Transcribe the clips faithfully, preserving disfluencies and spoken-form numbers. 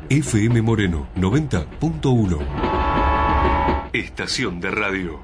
F M Moreno noventa punto uno. Estación de radio.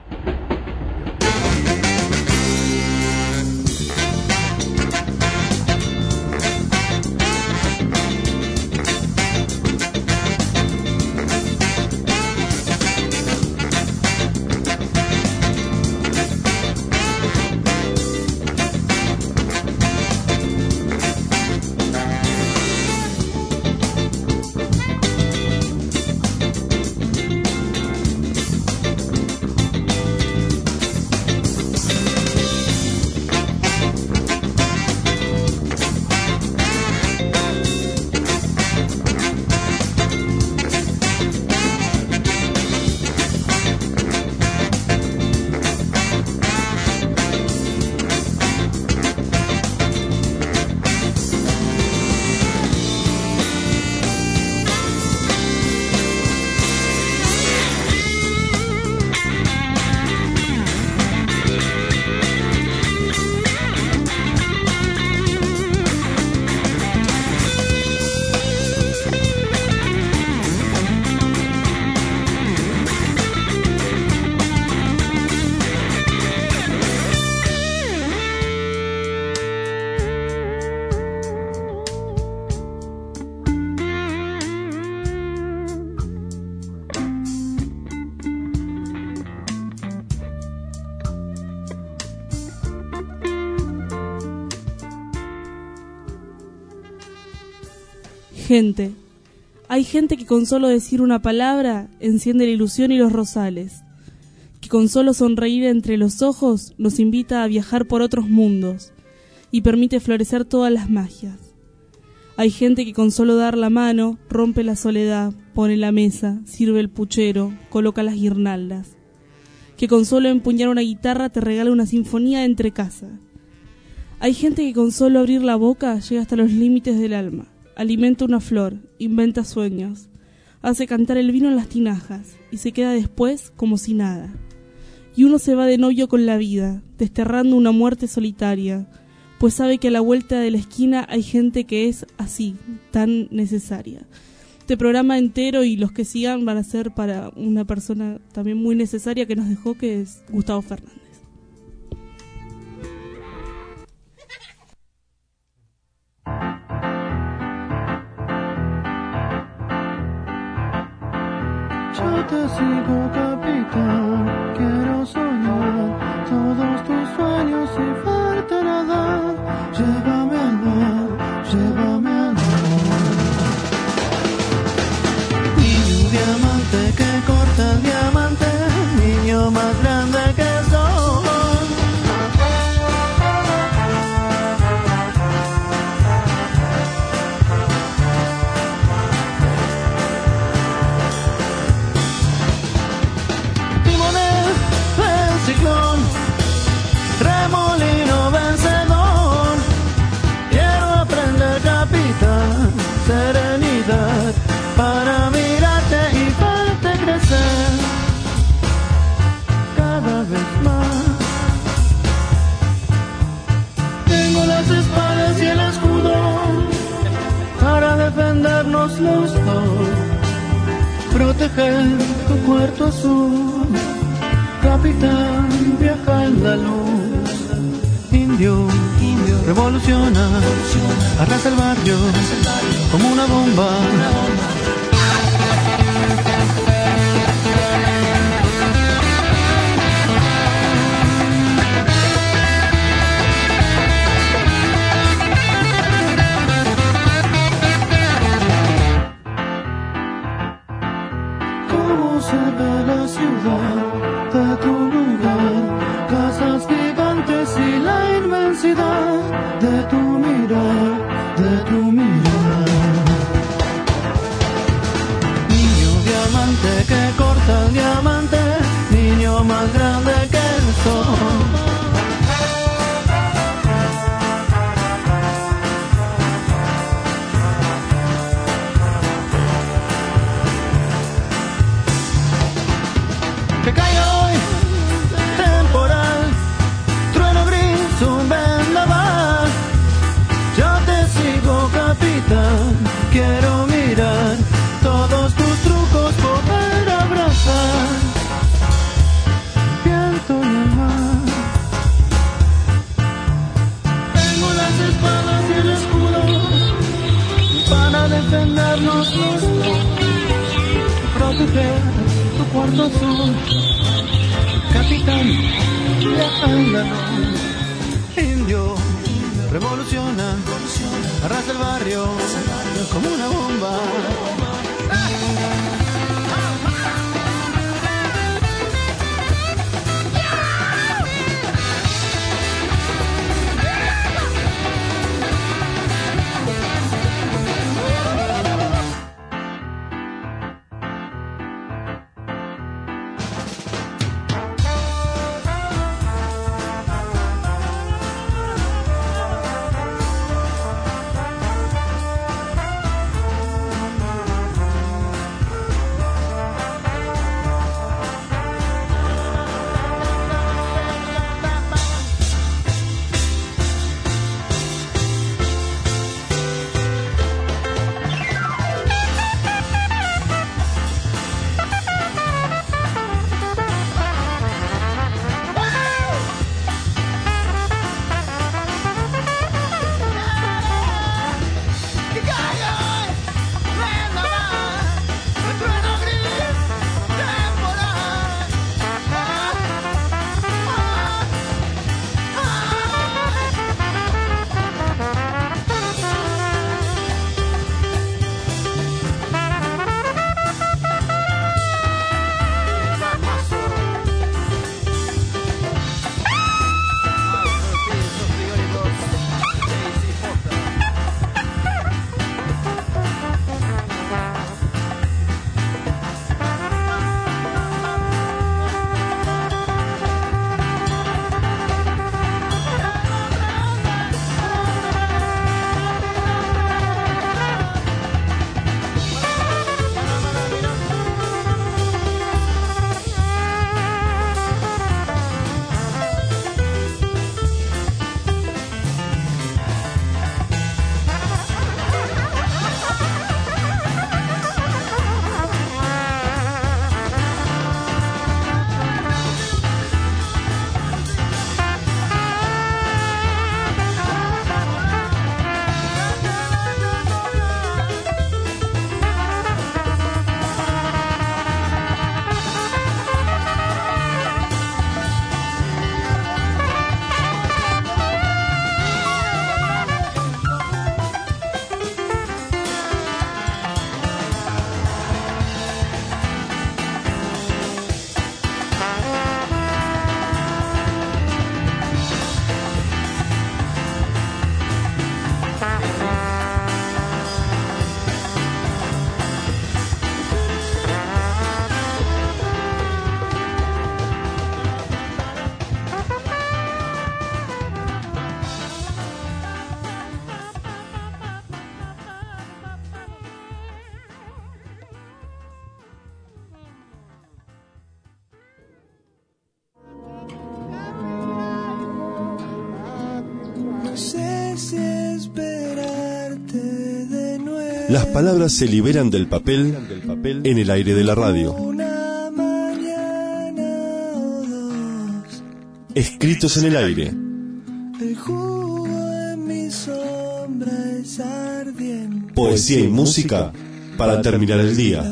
Gente. Hay gente que con solo decir una palabra enciende la ilusión y los rosales, que con solo sonreír entre los ojos nos invita a viajar por otros mundos y permite florecer todas las magias. Hay gente que con solo dar la mano rompe la soledad, pone la mesa, sirve el puchero, coloca las guirnaldas, que con solo empuñar una guitarra te regala una sinfonía de entre casa. Hay gente que con solo abrir la boca llega hasta los límites del alma. Alimenta una flor, inventa sueños, hace cantar el vino en las tinajas y se queda después como si nada. Y uno se va de novio con la vida, desterrando una muerte solitaria, pues sabe que a la vuelta de la esquina hay gente que es así, tan necesaria. Este programa entero y los que sigan van a ser para una persona también muy necesaria que nos dejó, que es Gustavo Fernández. Yo te sigo, capitán, quiero soñar todos tus sueños y verte nadar. Llévame al mar, llévame al mar. Niño diamante que corta el diamante, niño más grande que soy. Ciclón, remolino vencedor, quiero aprender, capitán, serenidad, para mirarte y verte crecer cada vez más. Tengo las espadas y el escudo para defendernos los dos, proteger tu puerto azul. Capitán, viaja en la luz. Indio, indio, revoluciona, arrasa el barrio como una bomba. ¿Cómo se ve la ciudad de tu lugar? Casas gigantes y la inmensidad de tu mirar, de tu mirar. Niño diamante que corta el diamante, niño más grande que el sol. Que cae hoy temporal, trueno gris, un vendaval. Yo te sigo, capitán. proteger tu cuarto azul, capitán de Andalucía, indio, revoluciona, arrasa el barrio como una bomba. Las palabras se liberan del papel en el aire de la radio. Escritos en el aire. Poesía y música para terminar el día.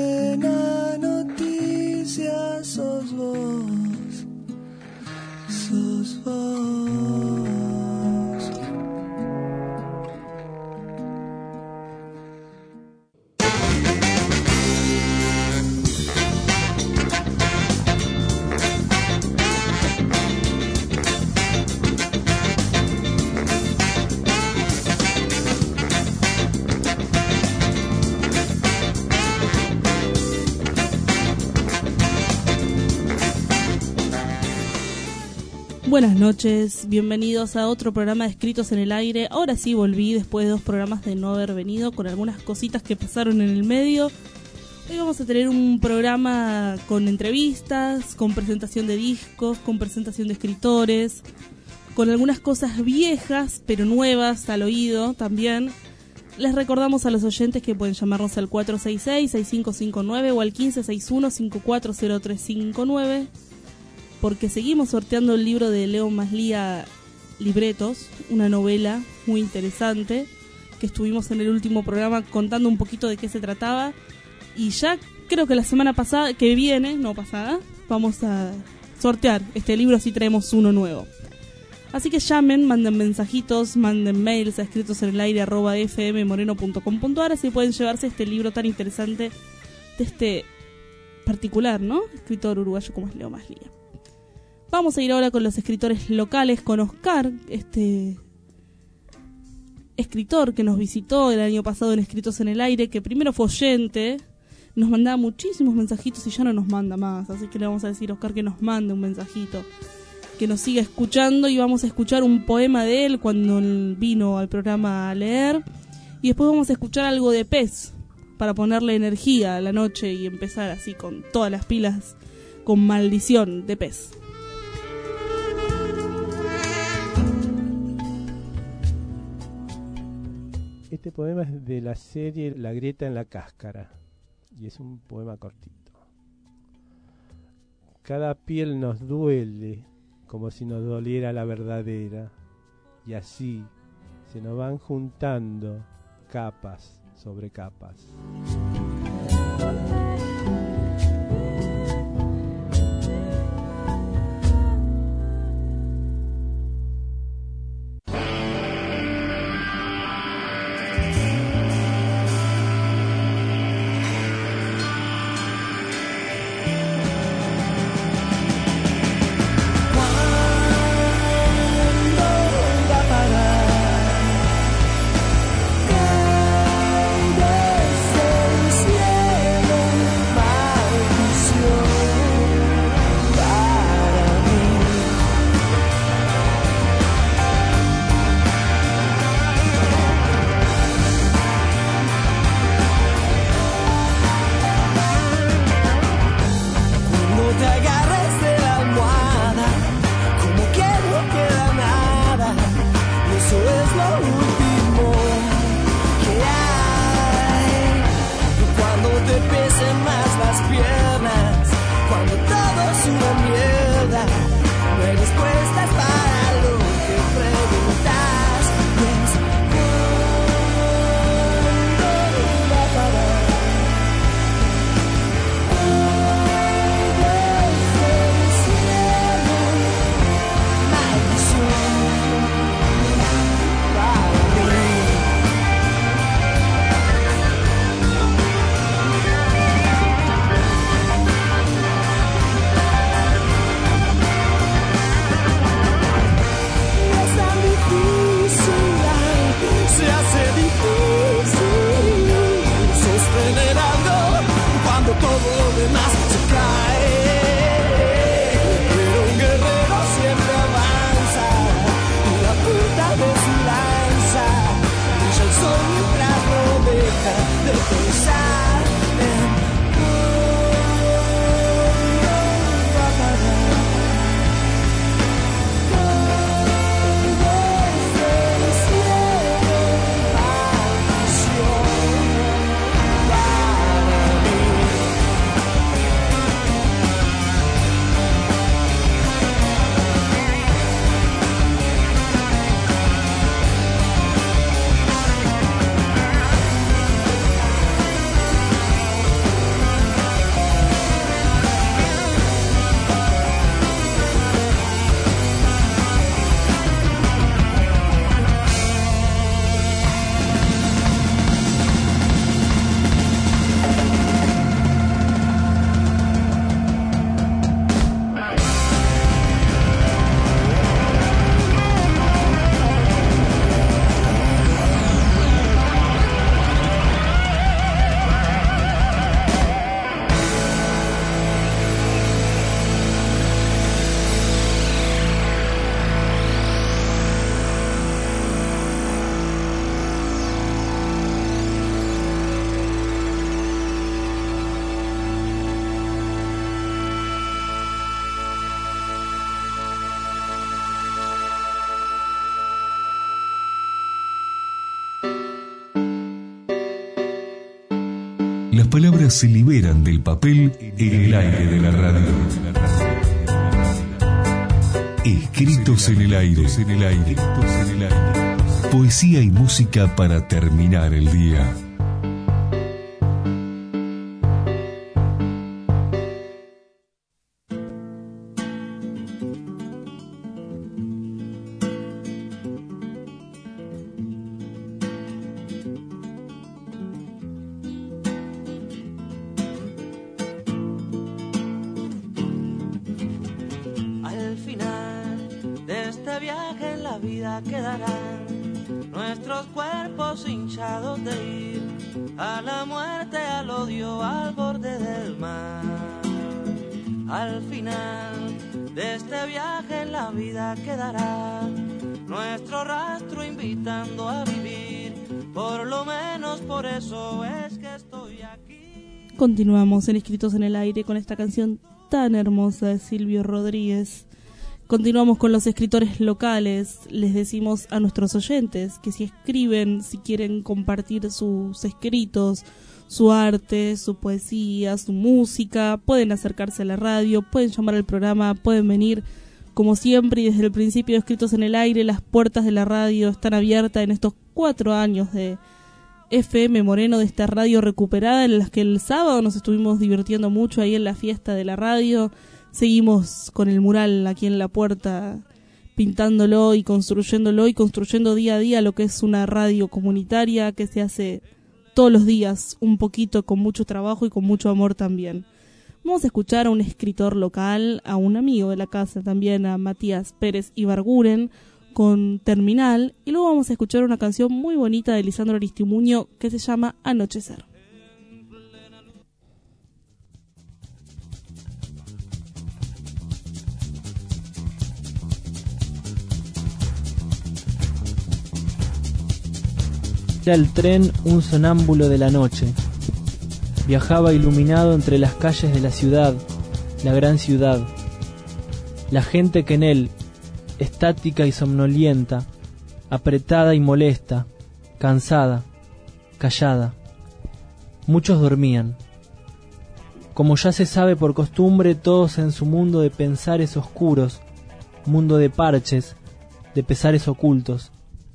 Buenas noches, bienvenidos a otro programa de Escritos en el Aire. Ahora sí volví después de dos programas de no haber venido, con algunas cositas que pasaron en el medio. Hoy vamos a tener un programa con entrevistas, con presentación de discos, con presentación de escritores, con algunas cosas viejas pero nuevas al oído también. Les recordamos a los oyentes que pueden llamarnos al cuatro seis seis, seis cinco cinco nueve o al quince sesenta y uno, cincuenta y cuatro cero tres cincuenta y nueve, porque seguimos sorteando el libro de Leo Maslía, Libretos, una novela muy interesante que estuvimos en el último programa contando un poquito de qué se trataba. Y ya creo que la semana pasada, que viene, no pasada, vamos a sortear este libro, así traemos uno nuevo. Así que llamen, manden mensajitos, manden mails a escritos en el aire arroba f m moreno punto com punto a r, así pueden llevarse este libro tan interesante de este particular, ¿no? Escritor uruguayo como es Leo Maslía. Vamos a ir ahora con los escritores locales, con Oscar, este escritor que nos visitó el año pasado en Escritos en el Aire, que primero fue oyente, nos mandaba muchísimos mensajitos y ya no nos manda más, así que le vamos a decir a Oscar que nos mande un mensajito, que nos siga escuchando, y vamos a escuchar un poema de él cuando él vino al programa a leer, y después vamos a escuchar algo de Pez para ponerle energía a la noche y empezar así con todas las pilas, con Maldición de Pez. Este poema es de la serie La grieta en la cáscara y es un poema cortito. Cada piel nos duele como si nos doliera la verdadera, y así se nos van juntando capas sobre capas. Las palabras se liberan del papel en el aire de la radio. Escritos en el aire, en el aire, en el aire. Poesía y música para terminar el día. Quedará nuestro rastro invitando a vivir, por lo menos por eso es que estoy aquí. Continuamos en Escritos en el Aire con esta canción tan hermosa de Silvio Rodríguez. Continuamos con los escritores locales. Les decimos a nuestros oyentes que si escriben, si quieren compartir sus escritos, su arte, su poesía, su música, pueden acercarse a la radio, pueden llamar al programa, pueden venir. Como siempre y desde el principio de Escritos en el Aire, las puertas de la radio están abiertas en estos cuatro años de F M Moreno, de esta radio recuperada, en las que el sábado nos estuvimos divirtiendo mucho ahí en la fiesta de la radio. Seguimos con el mural aquí en la puerta, pintándolo y construyéndolo y construyendo día a día lo que es una radio comunitaria que se hace todos los días, un poquito, con mucho trabajo y con mucho amor también. Vamos a escuchar a un escritor local, a un amigo de la casa también, a Matías Pérez Ibarguren, con Terminal, y luego vamos a escuchar una canción muy bonita de Lisandro Aristimuño que se llama Anochecer. Era el tren un sonámbulo de la noche. Viajaba iluminado entre las calles de la ciudad, la gran ciudad. La gente que en él, estática y somnolienta, apretada y molesta, cansada, callada. Muchos dormían. Como ya se sabe por costumbre, todos en su mundo de pensares oscuros, mundo de parches, de pesares ocultos.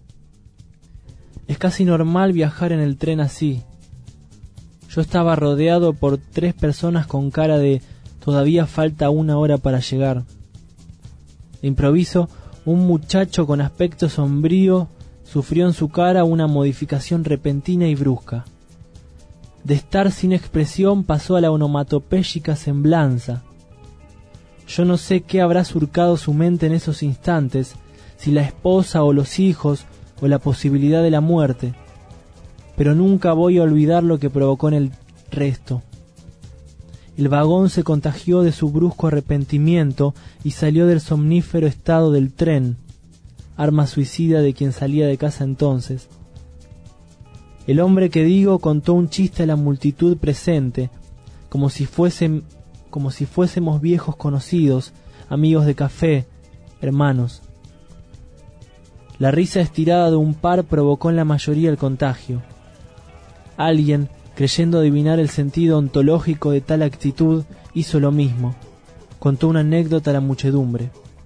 Es casi normal viajar en el tren así. Yo estaba rodeado por tres personas con cara de todavía falta una hora para llegar. De improviso, un muchacho con aspecto sombrío sufrió en su cara una modificación repentina y brusca. De estar sin expresión pasó a la onomatopéyica semblanza. Yo no sé qué habrá surcado su mente en esos instantes, si la esposa o los hijos o la posibilidad de la muerte. Pero nunca voy a olvidar lo que provocó en el resto. El vagón se contagió de su brusco arrepentimiento y salió del somnífero estado del tren, arma suicida de quien salía de casa entonces. El hombre que digo contó un chiste a la multitud presente, como si fuesen, como si fuésemos viejos conocidos, amigos de café, hermanos. La risa estirada de un par provocó en la mayoría el contagio. Alguien, creyendo adivinar el sentido ontológico de tal actitud, hizo lo mismo. Contó una anécdota a la muchedumbre.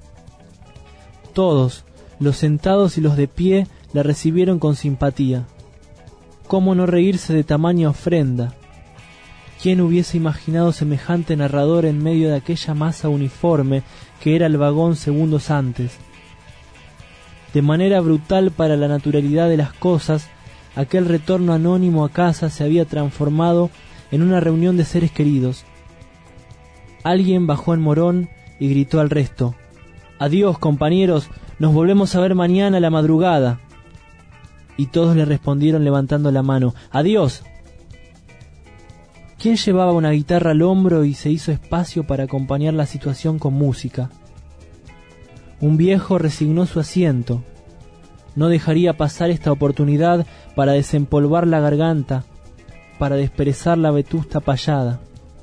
Todos, los sentados y los de pie, la recibieron con simpatía. ¿Cómo no reírse de tamaña ofrenda? ¿Quién hubiese imaginado semejante narrador en medio de aquella masa uniforme que era el vagón segundos antes? De manera brutal para la naturalidad de las cosas, aquel retorno anónimo a casa se había transformado en una reunión de seres queridos. Alguien bajó en Morón y gritó al resto: «Adiós, compañeros, nos volvemos a ver mañana a la madrugada». Y todos le respondieron levantando la mano: «Adiós». ¿Quién llevaba una guitarra al hombro y se hizo espacio para acompañar la situación con música? Un viejo resignó su asiento. No dejaría pasar esta oportunidad para desempolvar la garganta, para desperezar la vetusta payada.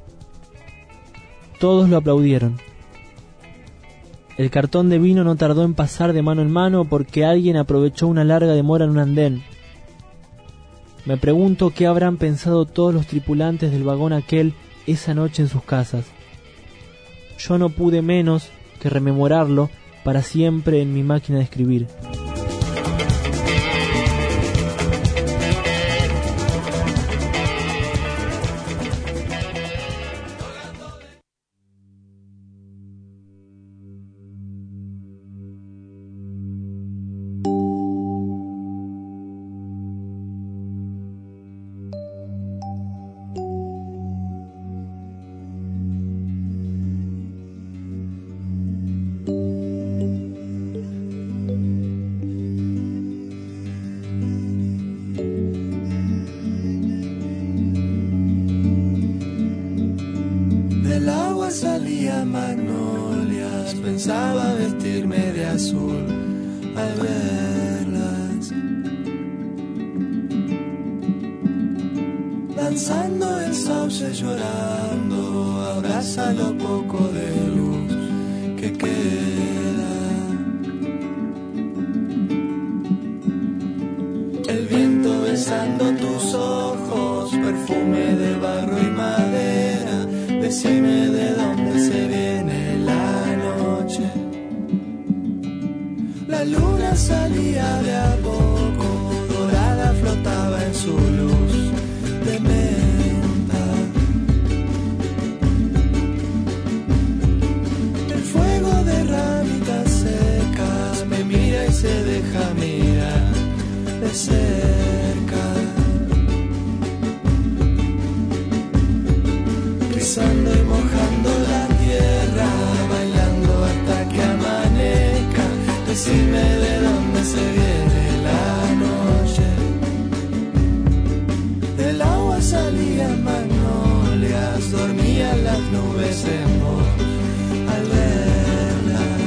Todos lo aplaudieron. El cartón de vino no tardó en pasar de mano en mano porque alguien aprovechó una larga demora en un andén. Me pregunto qué habrán pensado todos los tripulantes del vagón aquel esa noche en sus casas. Yo no pude menos que rememorarlo para siempre en mi máquina de escribir. salía magnolias, pensaba vestirme de azul al verlas. Danzando el sauce llorando, abraza lo poco de luz que queda. El viento besando tus ojos, perfume de barro y madera. Decime de dónde se viene la noche. La luna salía de a poco, dorada flotaba en su luz de menta. El fuego de ramitas secas me mira y se deja mirar de cerca. Pisando y mojando la tierra, bailando hasta que amanezca. Decime de dónde se viene la noche. Del agua salían magnolias, dormían las nubes en vos al verlas.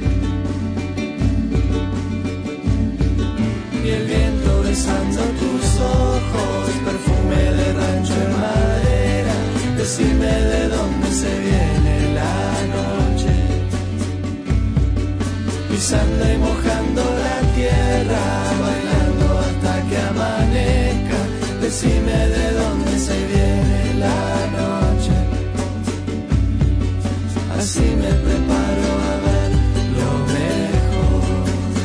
Y el viento besando tus ojos, perfume de rancho en madera. Decime de dónde se viene la noche. Pisando y mojando la tierra, bailando hasta que amanezca. Decime de dónde se viene la noche. Así me preparo a ver lo mejor.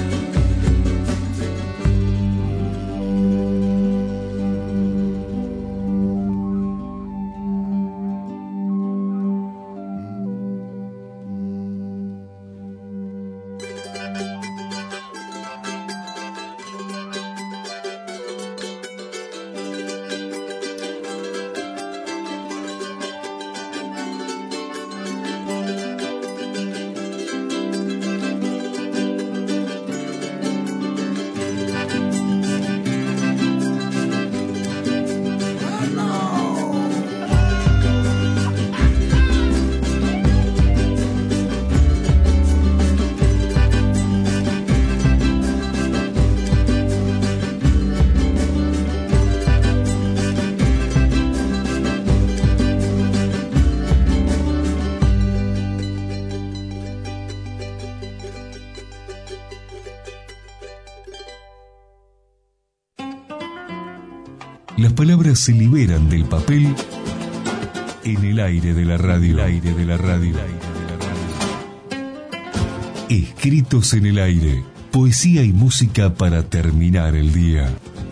Las palabras se liberan del papel en el aire de la radio. El aire de la radio. Escritos en el aire. Poesía y música para terminar el día.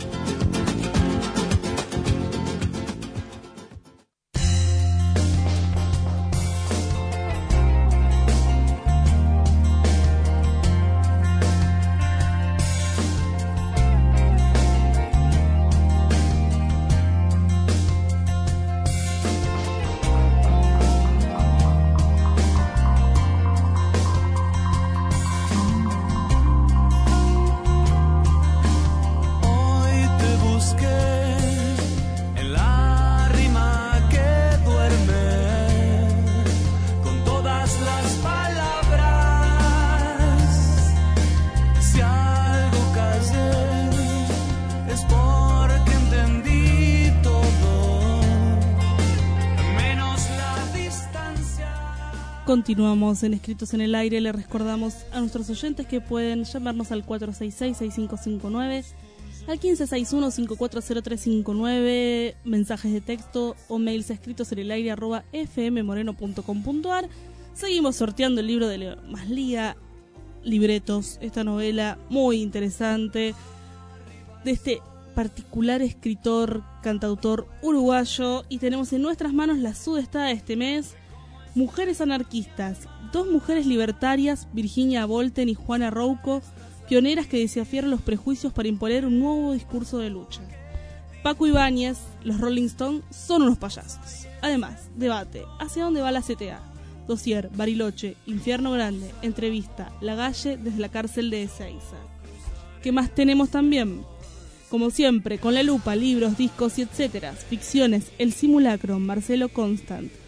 Continuamos en Escritos en el Aire. Le recordamos a nuestros oyentes que pueden llamarnos al cuatro seis seis, seis cinco cinco nueve, al quince sesenta y uno, cincuenta y cuatro cero tres cincuenta y nueve, mensajes de texto o mails a escritos en el aire arroba f m moreno punto com punto a r. Seguimos sorteando el libro de Leo Maslía, Libretos, esta novela muy interesante de este particular escritor, cantautor uruguayo, y tenemos en nuestras manos la sudestada de este mes, Mujeres anarquistas, dos mujeres libertarias, Virginia Volten y Juana Rouco, pioneras que desafiaron los prejuicios para imponer un nuevo discurso de lucha. Paco Ibáñez, los Rolling Stones son unos payasos. Además, debate, ¿hacia dónde va la C T A? Dossier, Bariloche, Infierno Grande, entrevista, Lagalle desde la cárcel de Ezeiza. ¿Qué más tenemos también? Como siempre, con la lupa, libros, discos y etcétera, ficciones, El Simulacro, Marcelo Constant.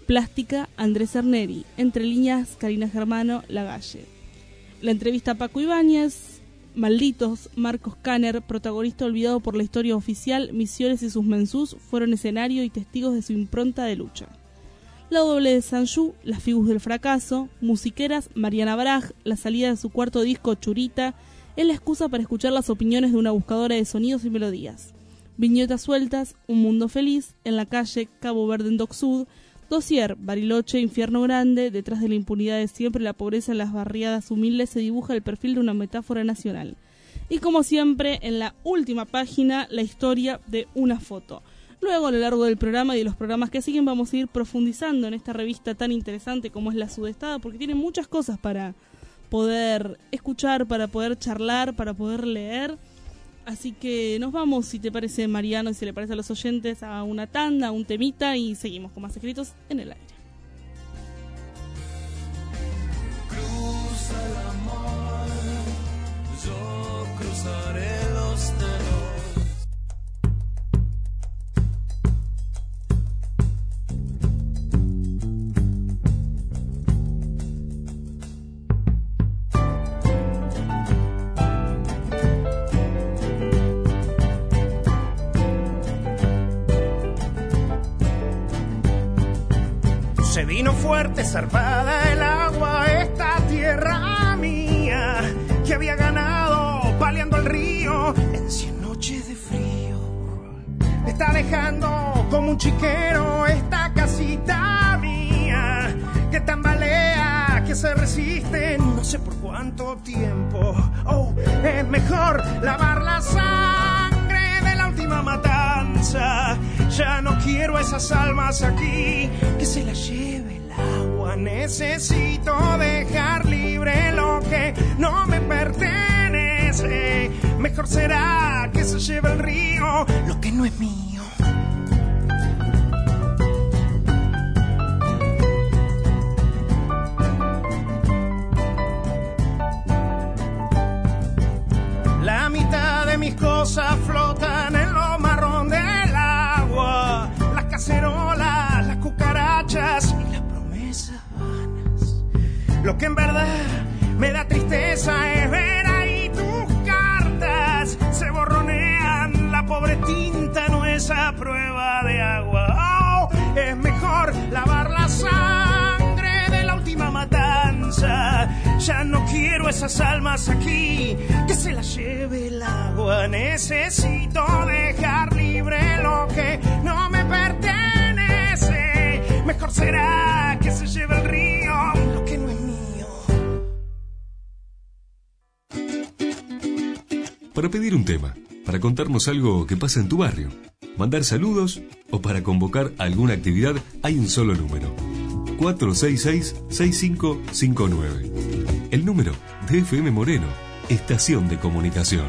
Plástica, Andrés Erneri. Entre líneas, Karina Germano, Lagalle. La entrevista a Paco Ibáñez. Malditos, Marcos Kanner, protagonista olvidado por la historia oficial. Misiones y sus mensús fueron escenario y testigos de su impronta de lucha. La doble de Sanju, Las Figus del Fracaso. Musiqueras, Mariana Braj. La salida de su cuarto disco, Churita, es la excusa para escuchar las opiniones de una buscadora de sonidos y melodías. Viñetas sueltas, Un Mundo Feliz. En la calle, Cabo Verde en Dock Sud. Dossier, Bariloche, Infierno Grande. Detrás de la impunidad de siempre, la pobreza en las barriadas humildes, se dibuja el perfil de una metáfora nacional. Y como siempre, en la última página, la historia de una foto. Luego, a lo largo del programa y de los programas que siguen, vamos a ir profundizando en esta revista tan interesante como es La Sudestada, porque tiene muchas cosas para poder escuchar, para poder charlar, para poder leer. Así que nos vamos, si te parece, Mariano, y si le parece a los oyentes, a una tanda, a un temita, y seguimos con más escritos en el aire. Cruza el amor, yo cruzaré los dedos. Se vino fuerte, zarpada el agua, esta tierra mía, que había ganado paleando el río en cien noches de frío. Está dejando como un chiquero esta casita mía, que tambalea, que se resiste, no sé por cuánto tiempo. Oh, es mejor lavar la sangre de la última matanza. Ya no quiero esas almas aquí, que se las lleve el agua. Necesito dejar libre lo que no me pertenece. Mejor será que se lleve el río lo que no es mío. La mitad de mis cosas flotan en lo marrón del agua. Las cacerolas, las cucarachas y las promesas vanas. Lo que en verdad me da tristeza es ver ahí tus cartas. Se borronean, la pobre tinta no es a prueba de agua. Oh, es mejor lavar la sangre de la última matanza. Ya no quiero esas almas aquí, que se las lleve el agua. Necesito dejar libre lo que no me pertenece. Mejor será que se lleve el río lo que no es mío. Para pedir un tema, para contarnos algo que pasa en tu barrio, mandar saludos o para convocar alguna actividad, hay un solo número: cuatro seis seis, seis cinco cinco nueve. El número de F M Moreno, estación de comunicación.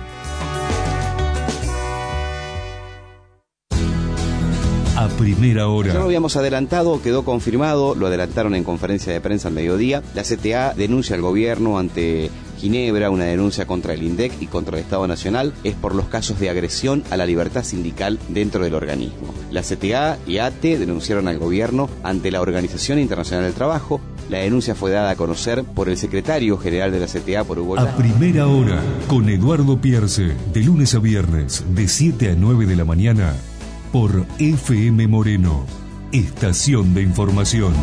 A primera hora. Ya lo habíamos adelantado, quedó confirmado, lo adelantaron en conferencia de prensa al mediodía. La C T A denuncia al gobierno ante Ginebra, una denuncia contra el INDEC y contra el Estado Nacional, es por los casos de agresión a la libertad sindical dentro del organismo. La C T A y A T E denunciaron al gobierno ante la Organización Internacional del Trabajo. La denuncia fue dada a conocer por el secretario general de la C T A, por Hugo. A primera hora, con Eduardo Pierce, de lunes a viernes, de siete a nueve de la mañana, por F M Moreno, estación de información.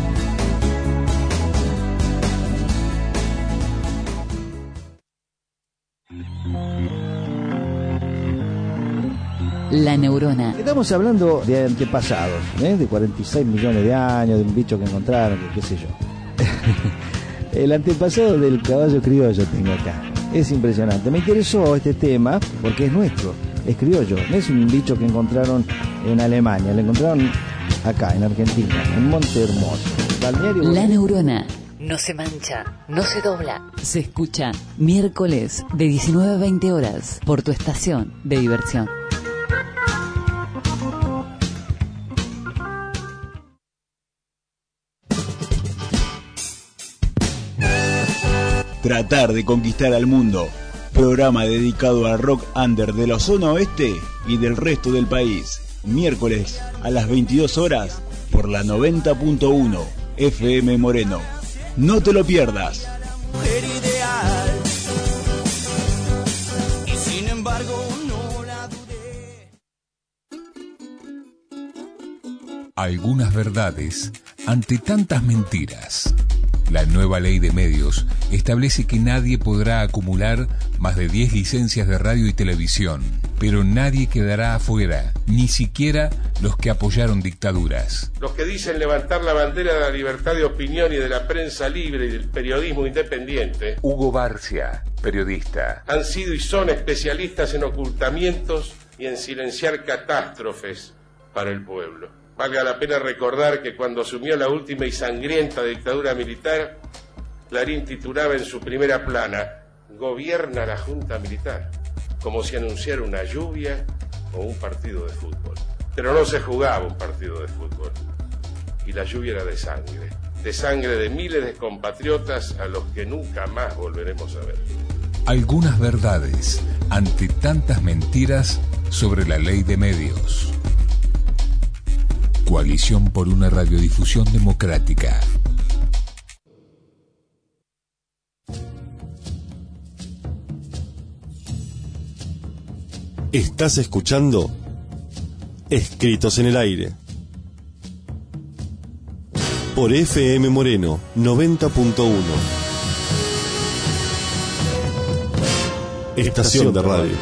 La neurona. Estamos hablando de antepasados, ¿eh? De cuarenta y seis millones de años, de un bicho que encontraron, que qué sé yo. El antepasado del caballo criollo tengo acá. Es impresionante. Me interesó este tema porque es nuestro, es criollo. No es un bicho que encontraron en Alemania, lo encontraron acá, en Argentina, en Monte Hermoso. Balneario. La neurona. No se mancha, no se dobla. Se escucha miércoles de diecinueve a veinte horas por tu estación de diversión. Tratar de conquistar al mundo. Programa dedicado al rock under de la zona oeste y del resto del país. Miércoles a las veintidós horas por la noventa punto uno F M Moreno. No te lo pierdas. Mujer ideal, y sin embargo no la dudé. Algunas verdades ante tantas mentiras. La nueva ley de medios establece que nadie podrá acumular más de diez licencias de radio y televisión, pero nadie quedará afuera, ni siquiera los que apoyaron dictaduras. Los que dicen levantar la bandera de la libertad de opinión y de la prensa libre y del periodismo independiente, Hugo Barcia, periodista, han sido y son especialistas en ocultamientos y en silenciar catástrofes para el pueblo. Valga la pena recordar que cuando asumió la última y sangrienta dictadura militar, Clarín titulaba en su primera plana: "Gobierna la Junta Militar", como si anunciara una lluvia o un partido de fútbol. Pero no se jugaba un partido de fútbol, y la lluvia era de sangre, de sangre de miles de compatriotas a los que nunca más volveremos a ver. Algunas verdades ante tantas mentiras sobre la ley de medios. Coalición por una radiodifusión democrática. Estás escuchando Escritos en el Aire por F M Moreno noventa punto uno. Estación de radio.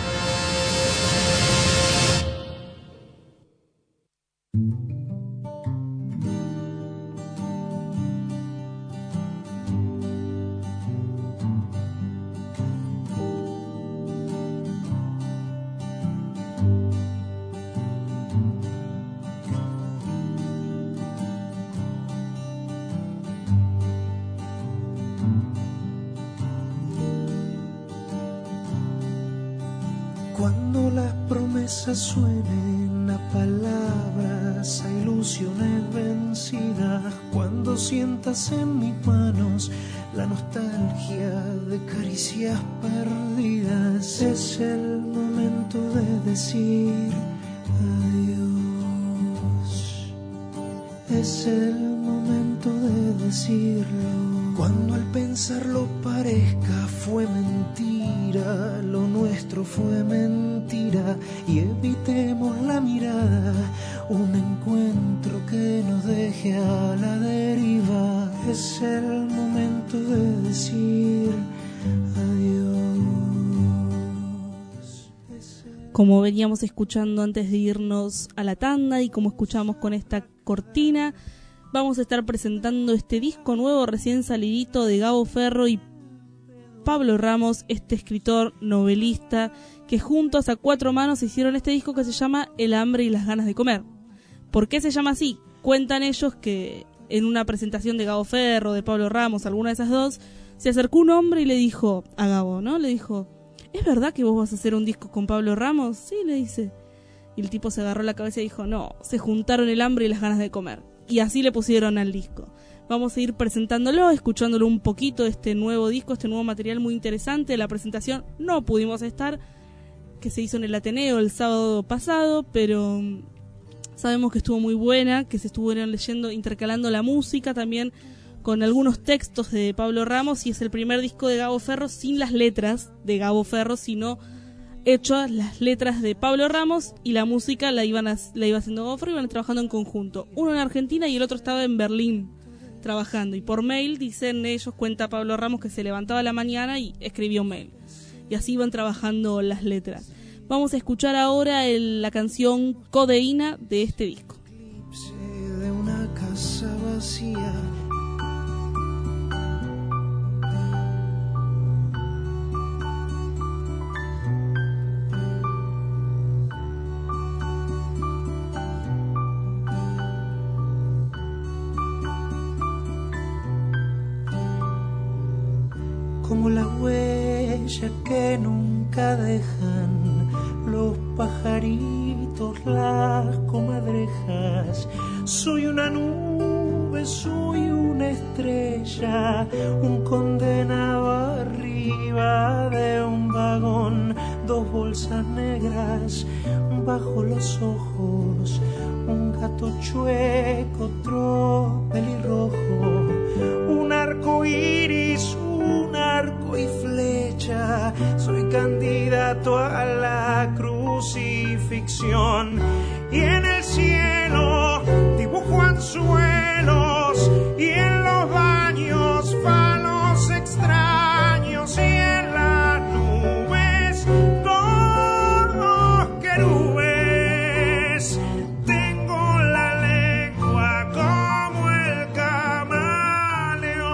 Cuando las promesas suenen a palabras, a ilusiones vencidas, cuando sientas en mis manos la nostalgia de caricias perdidas, es el momento de decir adiós, es el momento de decirlo. Cuando al pensarlo parezca fue mentira, lo nuestro fue mentira, y evitemos la mirada, un encuentro que nos deje a la deriva. Es el momento de decir adiós. Como veníamos escuchando antes de irnos a la tanda y como escuchamos con esta cortina, vamos a estar presentando este disco nuevo recién salidito de Gabo Ferro y Pablo Ramos, este escritor novelista que juntos a cuatro manos hicieron este disco que se llama El hambre y las ganas de comer. ¿Por qué se llama así? Cuentan ellos que en una presentación de Gabo Ferro, de Pablo Ramos, alguna de esas dos, se acercó un hombre y le dijo a Gabo, ¿no? Le dijo: ¿es verdad que vos vas a hacer un disco con Pablo Ramos? Sí, le dice. Y el tipo se agarró la cabeza y dijo: no, se juntaron el hambre y las ganas de comer. Y así le pusieron al disco. Vamos a ir presentándolo, escuchándolo un poquito, este nuevo disco, este nuevo material muy interesante. La presentación no pudimos estar, que se hizo en el Ateneo el sábado pasado, pero sabemos que estuvo muy buena, que se estuvieron leyendo, intercalando la música también con algunos textos de Pablo Ramos, y es el primer disco de Gabo Ferro sin las letras de Gabo Ferro, sino hechas las letras de Pablo Ramos, y la música la iban a, la iba haciendo Gabo Ferro, iban trabajando en conjunto. Uno en Argentina y el otro estaba en Berlín trabajando, y por mail, dicen ellos, cuenta Pablo Ramos, que se levantaba a la mañana y escribía un mail, y así iban trabajando las letras. Vamos a escuchar ahora el, la canción Codeína de este disco. De una casa vacía, como la huella que nunca dejan los pajaritos, las comadrejas. Soy una nube, soy una estrella, un condenado arriba de un vagón dos bolsas negras bajo los ojos, un gato chueco, otro pelirrojo, un arco iris, un arco y flecha. Soy candidato a la crucifixión y en el cielo dibujo anzuelos y en los baños falos extraños y en las nubes gordos querubes. Tengo la lengua como el camaleón.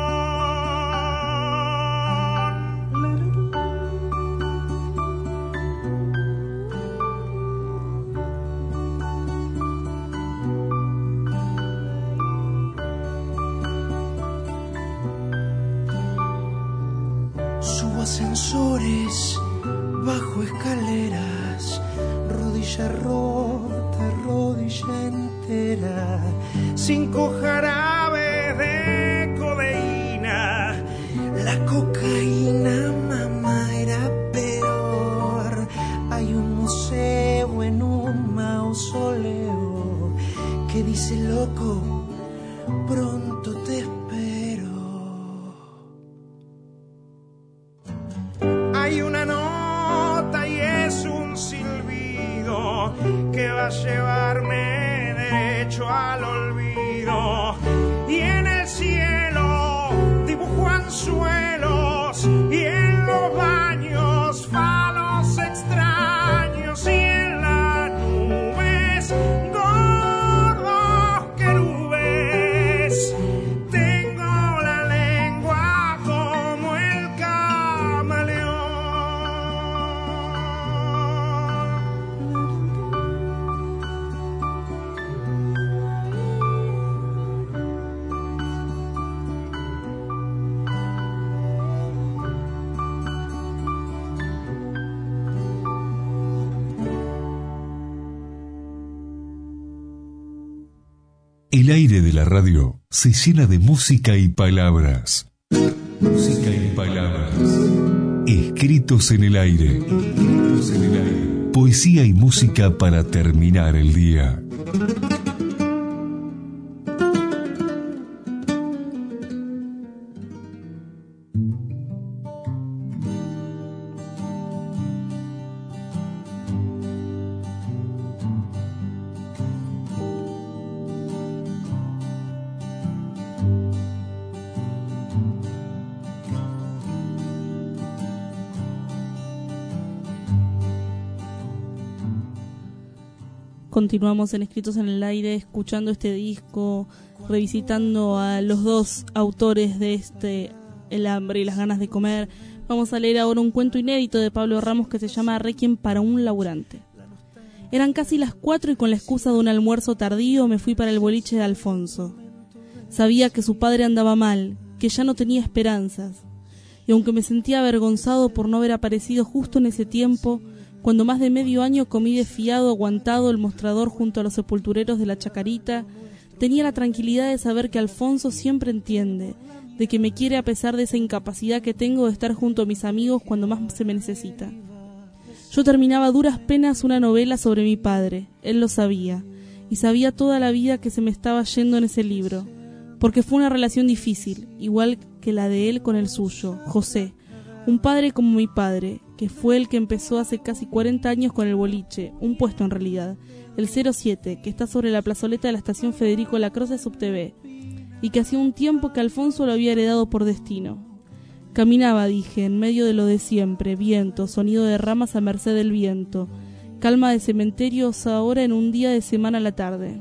Subo ascensores, bajo escaleras, rodilla rota, rodilla entera, cinco jarabes de codeína. La cocaína, mamá, era peor. Hay un museo en un mausoleo que dice: loco, pronto te espero. Hay una nota y es un silbido que va a llevarme derecho al olvido. Y en el cielo dibujo anzuelos y en los baños falos extraños y en las nubes gordos querubes. Tengo la lengua como el camaleón. El aire de la radio se llena de música y palabras. Música y palabras. Escritos en el aire. Escritos en el aire. Poesía y música para terminar el día. Continuamos en Escritos en el Aire, escuchando este disco, revisitando a los dos autores de este, El hambre y las ganas de comer. Vamos a leer ahora un cuento inédito de Pablo Ramos que se llama Requiem para un laburante. Eran casi las cuatro y con la excusa de un almuerzo tardío me fui para el boliche de Alfonso. Sabía que su padre andaba mal, que ya no tenía esperanzas, y aunque me sentía avergonzado por no haber aparecido justo en ese tiempo, cuando más de medio año comí de fiado aguantado el mostrador junto a los sepultureros de la Chacarita, tenía la tranquilidad de saber que Alfonso siempre entiende, de que me quiere a pesar de esa incapacidad que tengo de estar junto a mis amigos cuando más se me necesita. Yo terminaba a duras penas una novela sobre mi padre, él lo sabía, y sabía toda la vida que se me estaba yendo en ese libro, porque fue una relación difícil, igual que la de él con el suyo, José, un padre como mi padre, que fue el que empezó hace casi cuarenta años con el boliche, un puesto en realidad, el cero siete, que está sobre la plazoleta de la estación Federico Lacroze Subtv, y que hacía un tiempo que Alfonso lo había heredado por destino. Caminaba, dije, en medio de lo de siempre, viento, sonido de ramas a merced del viento, calma de cementerios ahora en un día de semana a la tarde.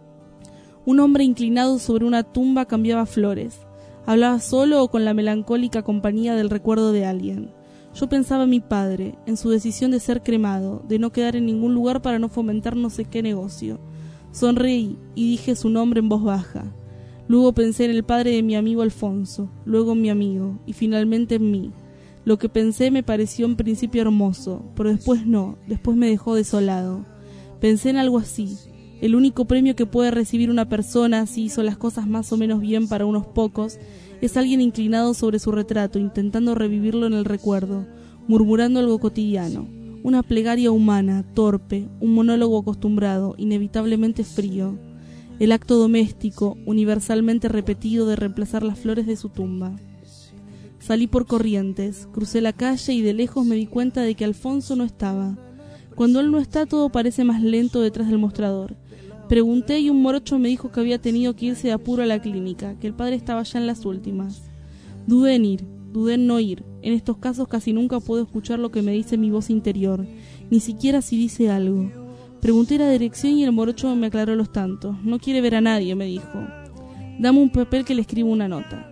Un hombre inclinado sobre una tumba cambiaba flores, hablaba solo o con la melancólica compañía del recuerdo de alguien. Yo pensaba en mi padre, en su decisión de ser cremado, de no quedar en ningún lugar para no fomentar no sé qué negocio. Sonreí y dije su nombre en voz baja. Luego pensé en el padre de mi amigo Alfonso, luego en mi amigo, y finalmente en mí. Lo que pensé me pareció en principio hermoso, pero después no, después me dejó desolado. Pensé en algo así. El único premio que puede recibir una persona si hizo las cosas más o menos bien para unos pocos es alguien inclinado sobre su retrato, intentando revivirlo en el recuerdo, murmurando algo cotidiano, una plegaria humana, torpe, un monólogo acostumbrado, inevitablemente frío, el acto doméstico, universalmente repetido de reemplazar las flores de su tumba. Salí por Corrientes, crucé la calle y de lejos me di cuenta de que Alfonso no estaba. Cuando él no está, todo parece más lento detrás del mostrador. Pregunté y un morocho me dijo que había tenido que irse de apuro a la clínica, que el padre estaba ya en las últimas. Dudé en ir, dudé en no ir. En estos casos casi nunca puedo escuchar lo que me dice mi voz interior, ni siquiera si dice algo. Pregunté la dirección y el morocho me aclaró los tantos. No quiere ver a nadie, me dijo. Dame un papel que le escribo una nota.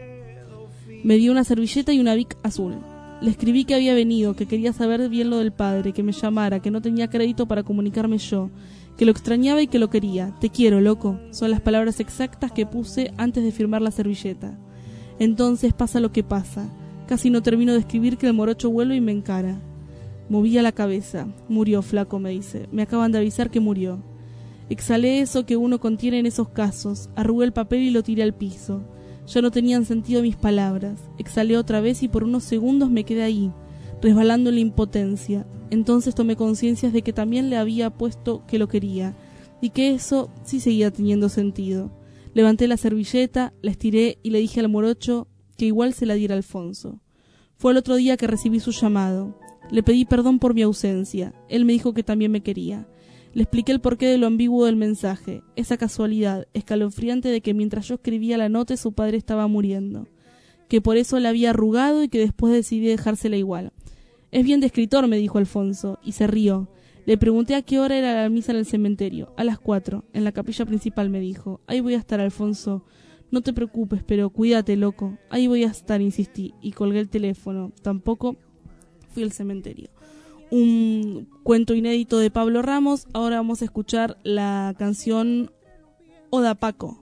Me dio una servilleta y una bic azul. Le escribí que había venido, que quería saber bien lo del padre, que me llamara, que no tenía crédito para comunicarme yo, que lo extrañaba y que lo quería. Te quiero, loco. Son las palabras exactas que puse antes de firmar la servilleta. Entonces pasa lo que pasa. Casi no termino de escribir que el morocho vuelve y me encara. Movía la cabeza. Murió, flaco, me dice. Me acaban de avisar que murió. Exhalé eso que uno contiene en esos casos. Arrugué el papel y lo tiré al piso. Ya no tenían sentido mis palabras. Exhalé otra vez y por unos segundos me quedé ahí, resbalando en la impotencia. Entonces tomé conciencia de que también le había puesto que lo quería, y que eso sí seguía teniendo sentido. Levanté la servilleta, la estiré y le dije al morocho que igual se la diera a Alfonso. Fue el otro día que recibí su llamado. Le pedí perdón por mi ausencia. Él me dijo que también me quería. Le expliqué el porqué de lo ambiguo del mensaje, esa casualidad escalofriante de que mientras yo escribía la nota su padre estaba muriendo, que por eso la había arrugado y que después decidí dejársela igual. Es bien de escritor, me dijo Alfonso, y se rió. Le pregunté a qué hora era la misa en el cementerio. A las cuatro, en la capilla principal, me dijo. Ahí voy a estar, Alfonso. No te preocupes, pero cuídate, loco. Ahí voy a estar, insistí, y colgué el teléfono. Tampoco fui al cementerio. Un cuento inédito de Pablo Ramos. Ahora vamos a escuchar la canción Oda Paco,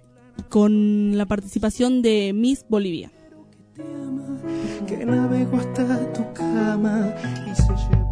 con la participación de Miss Bolivia. Que navegó hasta tu cama y se llevó.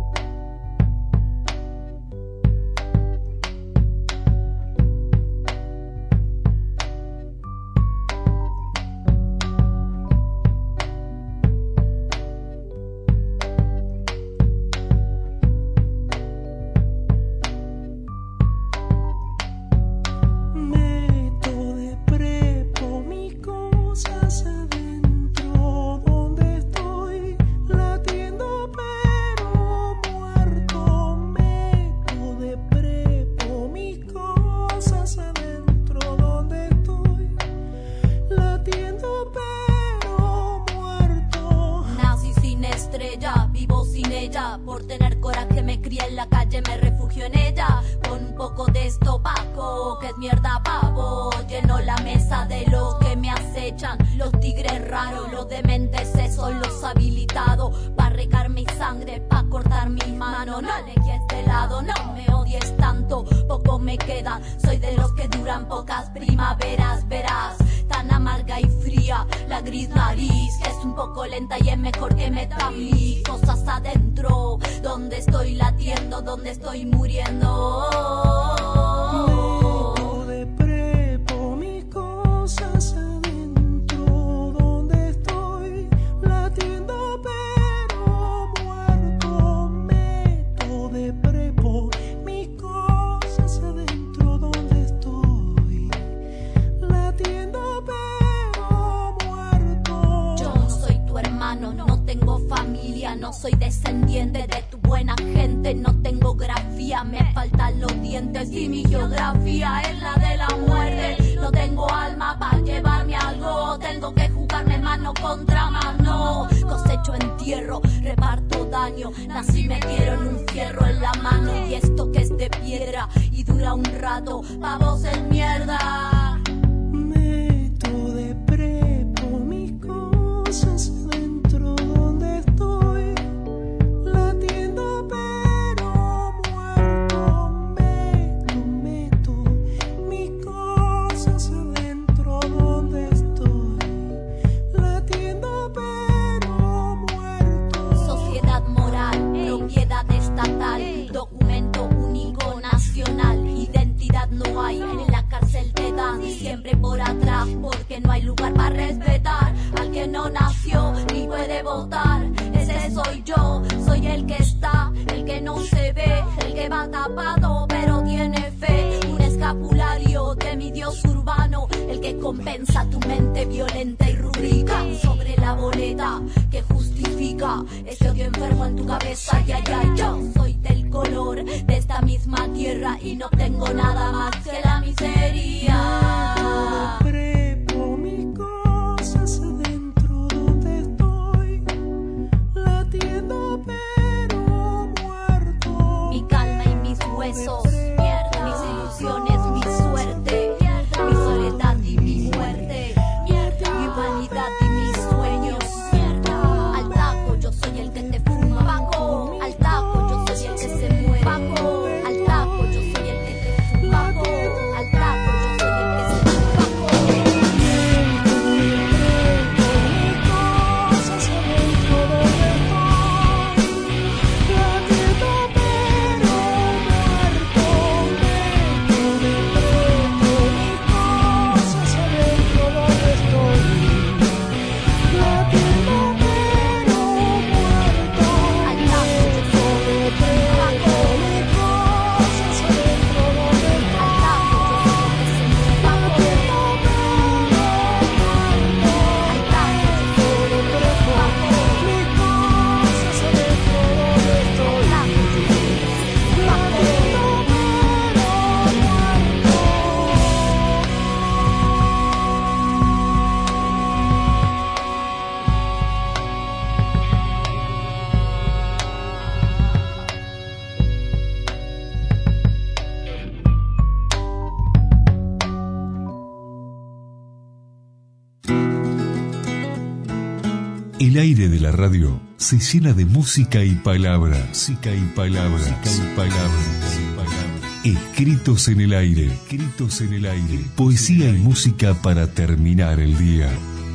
Por tener coraje me crié en la calle, me refugio en ella. Con un poco de esto Paco, que es mierda pavo. Lleno la mesa de lo que me acechan. Los tigres raros, los dementes esos, los habilitados. Pa' regar mi sangre, pa' cortar mi mano. No elegí este lado, no me odies tanto. Poco me queda, soy de los que duran pocas primaveras. Verás, tan amarga y fría la gris nariz, que es un poco lenta y es mejor que meta mis cosas adentro, donde estoy latiendo, donde estoy muriendo. Meto de prepo mis cosas adentro, donde estoy latiendo pero muerto. Meto de prepo mis cosas adentro, donde estoy latiendo pero muerto. Yo no soy tu hermano, no tengo familia, no soy descendiente de tu buena gente, no tengo grafía, me faltan los dientes y mi geografía es la de la muerte. No tengo alma para llevarme algo, tengo que jugarme mano contra mano. Cosecho entierro, reparto daño, nací me quiero en un fierro en la mano. Y esto que es de piedra y dura un rato, pa' vos es mierda. Meto de prepo mis cosas adentro, donde estoy latiendo pero muerto. Meto, meto mis cosas adentro, donde estoy latiendo pero muerto. Sociedad moral, propiedad estatal, documento único nacional, identidad no hay, en la cárcel te dan siempre por atrás, porque no hay lugar para respetar al que no nació ni puede votar. Ese soy que está, el que no se ve, el que va tapado pero tiene fe. Un escapulario de mi dios urbano, el que compensa tu mente violenta y rubrica sobre la boleta que justifica ese odio enfermo en tu cabeza. Ya, ya, yo soy del color de esta misma tierra y no tengo nada más que la miseria. Prepo mis cosas adentro donde estoy, latiendo pero muerto. Mi calma y mis huesos, mis ilusiones, mi suerte, mi soledad y mi muerte, mi humanidad y mis sueños. Al taco yo soy el que te fuma, Paco. Al taco yo soy el que se muere, Paco. Al taco yo soy el que te fuma, Paco. Al taco yo soy el que se muere, Paco. Cosas adentro donde estoy, latiendo pero muerto. Mis cosas adentro donde estoy, latiendo pero muerto. Al taco yo soy el que se muere, Paco. Mis cosas adentro donde estoy, Al taco yo soy el que se muere, Paco. Al taco yo soy el que se muere, Paco. mis cosas adentro donde estoy, Al taco yo soy el que se muere, Paco. El aire de la radio se llena de música y palabra. Música y palabra. Música y palabra. Escritos en el aire. Escritos en el aire. Poesía y música para terminar el día.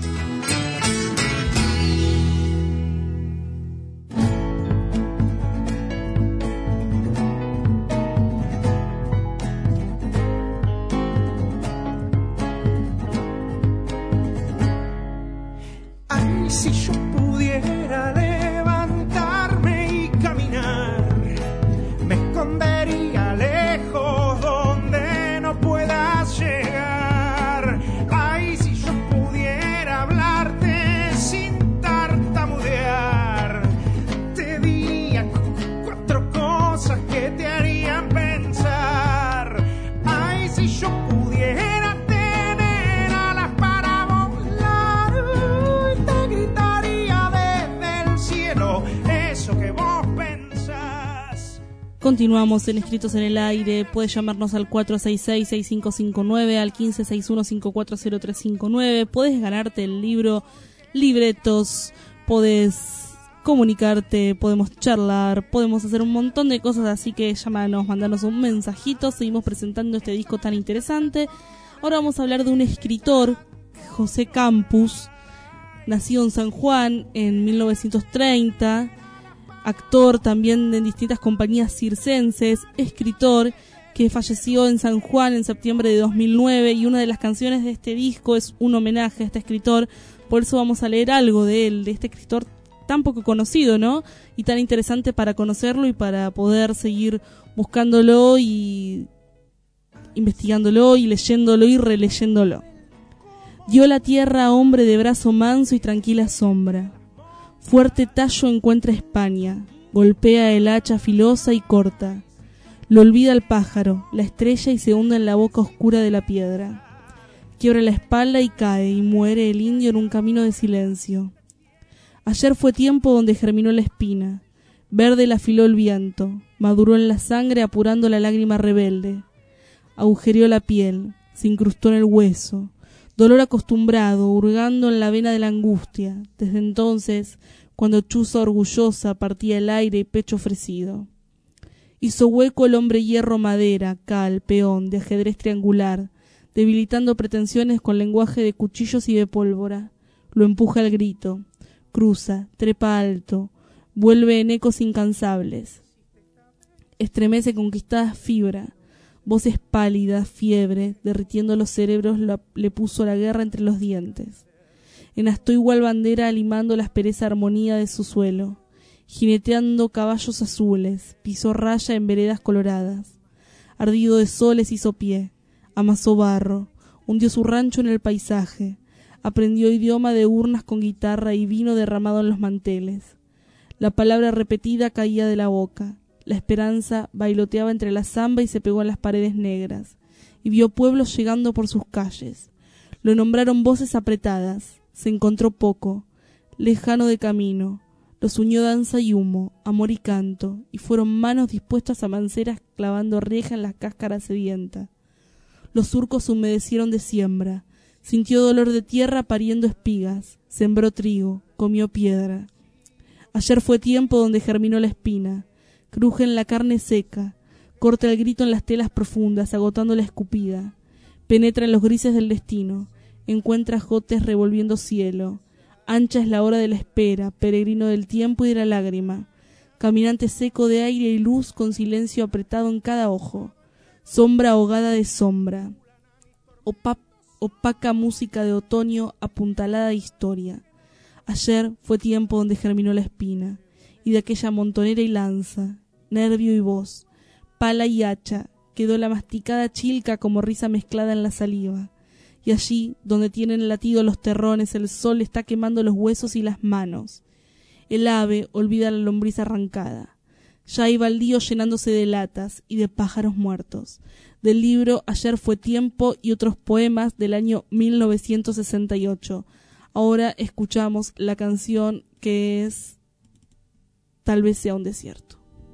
ay, si yo pudiera levantarme y caminar, me escondería lejos donde no puedas llegar. Ay, si yo pudiera hablarte sin tartamudear, te diría cuatro cosas que te harían pensar. Ay, si yo pudiera tener alas para volar, te gritaría desde el cielo eso que vos pensás. Continuamos en Escritos en el Aire. Puedes llamarnos al cuatro seis seis, seis cinco cinco nueve, al uno cinco seis uno, cinco cuatro cero tres cinco nueve. Puedes ganarte el libro, libretos, podés comunicarte, podemos charlar, podemos hacer un montón de cosas, así que llámanos, mandanos un mensajito. Seguimos presentando este disco tan interesante. Ahora vamos a hablar de un escritor, José Campus, nacido en San Juan en mil novecientos treinta, actor también en distintas compañías circenses, escritor que falleció en San Juan en septiembre de dos mil nueve, y una de las canciones de este disco es un homenaje a este escritor. Por eso vamos a leer algo de él, de este escritor tan poco conocido, ¿no? Y tan interesante para conocerlo y para poder seguir buscándolo y investigándolo y leyéndolo y releyéndolo. Dio la tierra a hombre de brazo manso y tranquila sombra. Fuerte tallo encuentra España, golpea el hacha filosa y corta. Lo olvida el pájaro, la estrella, y se hunde en la boca oscura de la piedra. Quiebra la espalda y cae, y muere el indio en un camino de silencio. Ayer fue tiempo donde germinó la espina, verde la afiló el viento, maduró en la sangre apurando la lágrima rebelde. Agujereó la piel, se incrustó en el hueso, dolor acostumbrado, hurgando en la vena de la angustia, desde entonces, cuando chuza orgullosa partía el aire y pecho ofrecido. Hizo hueco el hombre hierro madera, cal, peón, de ajedrez triangular, debilitando pretensiones con lenguaje de cuchillos y de pólvora. Lo empuja el grito, cruza, trepa alto, vuelve en ecos incansables. Estremece conquistada fibra, voces pálidas, fiebre, derritiendo los cerebros, la, le puso la guerra entre los dientes. Enastó igual bandera limando la aspereza armonía de su suelo. jineteando caballos azules, pisó raya en veredas coloradas. Ardido de soles hizo pie, amasó barro, hundió su rancho en el paisaje, aprendió idioma de urnas con guitarra y vino derramado en los manteles. La palabra repetida caía de la boca, la esperanza bailoteaba entre la zamba y se pegó en las paredes negras, y vio pueblos llegando por sus calles. Lo nombraron voces apretadas, se encontró poco, lejano de camino, los unió danza y humo, amor y canto, y fueron manos dispuestas a manceras clavando reja en la cáscara sedienta. Los surcos se humedecieron de siembra, sintió dolor de tierra pariendo espigas, sembró trigo, comió piedra. Ayer fue tiempo donde germinó la espina, cruje en la carne seca, corta el grito en las telas profundas, agotando la escupida, penetra en los grises del destino, encuentra ajotes revolviendo cielo. Ancha es la hora de la espera, peregrino del tiempo y de la lágrima, caminante seco de aire y luz con silencio apretado en cada ojo, sombra ahogada de sombra, Opa, opaca música de otoño, apuntalada de historia. Ayer fue tiempo donde germinó la espina, y de aquella montonera y lanza, nervio y voz, pala y hacha, quedó la masticada chilca como risa mezclada en la saliva. Y allí, donde tienen latido los terrones, el sol está quemando los huesos y las manos. El ave olvida la lombriz arrancada. Ya hay baldíos llenándose de latas y de pájaros muertos. Del libro Ayer fue tiempo y otros poemas del año mil novecientos sesenta y ocho. Ahora escuchamos la canción que es Tal vez sea un desierto.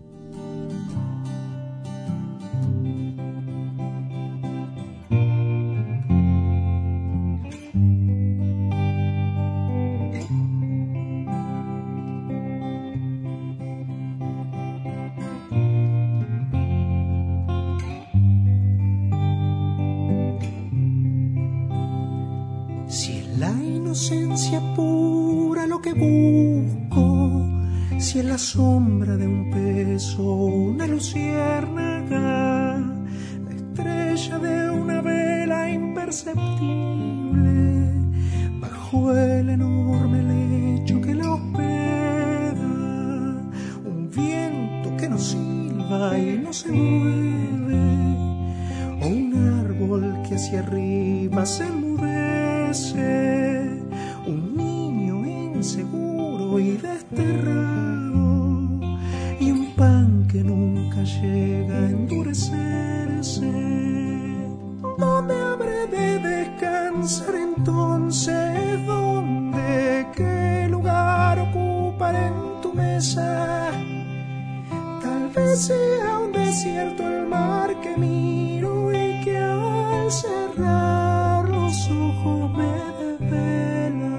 Inocencia pura lo que busco, si es la sombra de un peso, una luciérnaga, la estrella de una vela imperceptible, bajo el enorme lecho que la hospeda, un viento que no silba y no se mueve, o un árbol que hacia arriba se enmudece, un niño inseguro y desterrado, y un pan que nunca llega a endurecerse. ¿Dónde habré de descansar entonces? ¿Dónde? ¿Qué lugar ocupar en tu mesa? Tal vez sea un desierto el mar que miro y que al cerrar los ojos me desvela.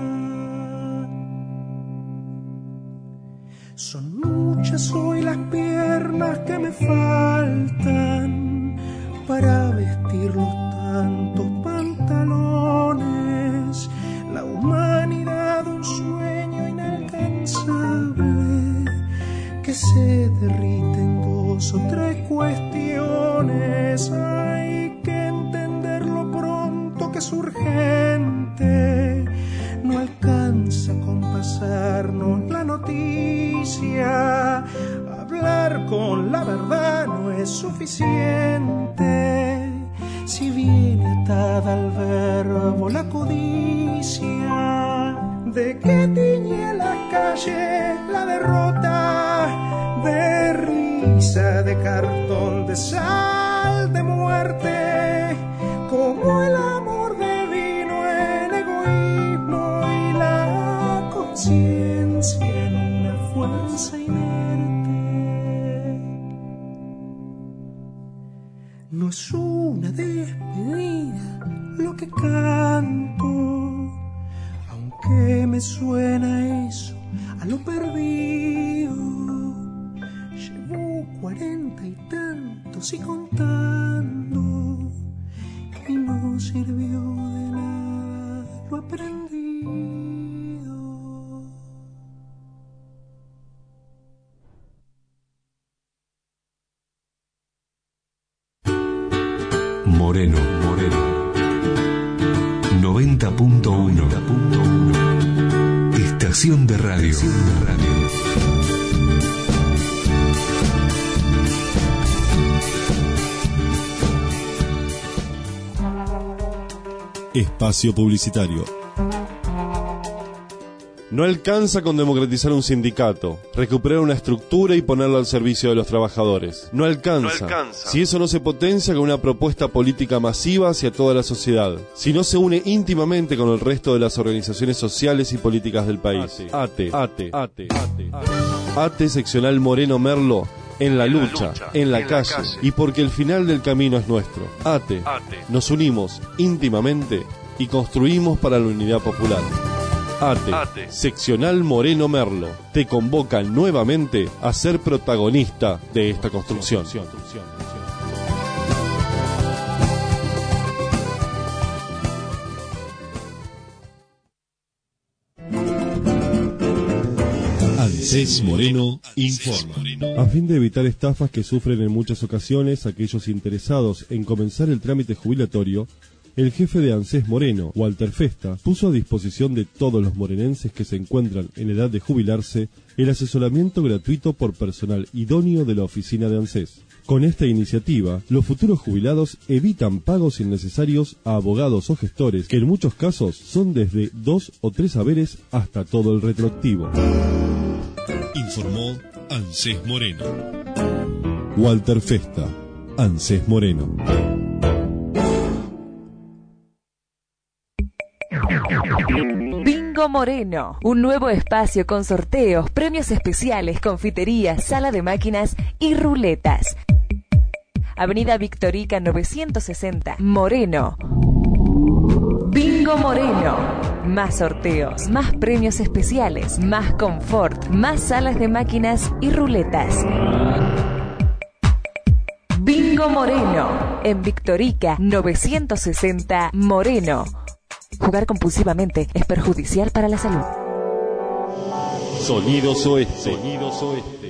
Son muchas hoy las piernas que me faltan para vestir los tantos pantalones, la humanidad un sueño inalcanzable que se derrite en dos o tres cuestiones. Hay que entenderlo pronto que es urgente, no alcanza con pasarnos la noticia, hablar con la verdad no es suficiente, si viene atada al verbo la codicia, de que tiñe la calle la derrota, de risa, de cartón, de sal, de muerte, como el amor devino en egoísmo y la conciencia en una fuerza inerte. No es una despedida lo que canto, aunque me suena eso a lo perdido. Llevo cuarenta y tantos y contando, y no sirvió de nada lo aprendido. Moreno, Moreno. noventa punto uno. Estación de radio. Estación de radio. Espacio publicitario. No alcanza con democratizar un sindicato, recuperar una estructura y ponerlo al servicio de los trabajadores. No alcanza, no alcanza si eso no se potencia con una propuesta política masiva hacia toda la sociedad, si no se une íntimamente con el resto de las organizaciones sociales y políticas del país. ATE, ATE, ATE, ATE, ATE seccional Moreno Merlo, en la lucha, en la calle, y porque el final del camino es nuestro. ATE, nos unimos íntimamente y construimos para la unidad popular. ATE, ATE, seccional Moreno Merlo, te convoca nuevamente a ser protagonista de esta construcción. ANSES Moreno informa. A fin de evitar estafas que sufren en muchas ocasiones aquellos interesados en comenzar el trámite jubilatorio, el jefe de ANSES Moreno, Walter Festa, puso a disposición de todos los morenenses que se encuentran en edad de jubilarse el asesoramiento gratuito por personal idóneo de la oficina de ANSES. Con esta iniciativa, los futuros jubilados evitan pagos innecesarios a abogados o gestores, que en muchos casos son desde dos o tres haberes hasta todo el retroactivo. Informó ANSES Moreno. Walter Festa, ANSES Moreno. Bingo Moreno, un nuevo espacio con sorteos, premios especiales, confiterías, sala de máquinas y ruletas. Avenida Victorica novecientos sesenta, Moreno. Bingo Moreno. Más sorteos, más premios especiales, más confort, más salas de máquinas y ruletas. Bingo Moreno, en Victorica novecientos sesenta, Moreno. Jugar compulsivamente es perjudicial para la salud. Sonidos Oeste. Sonidos Oeste.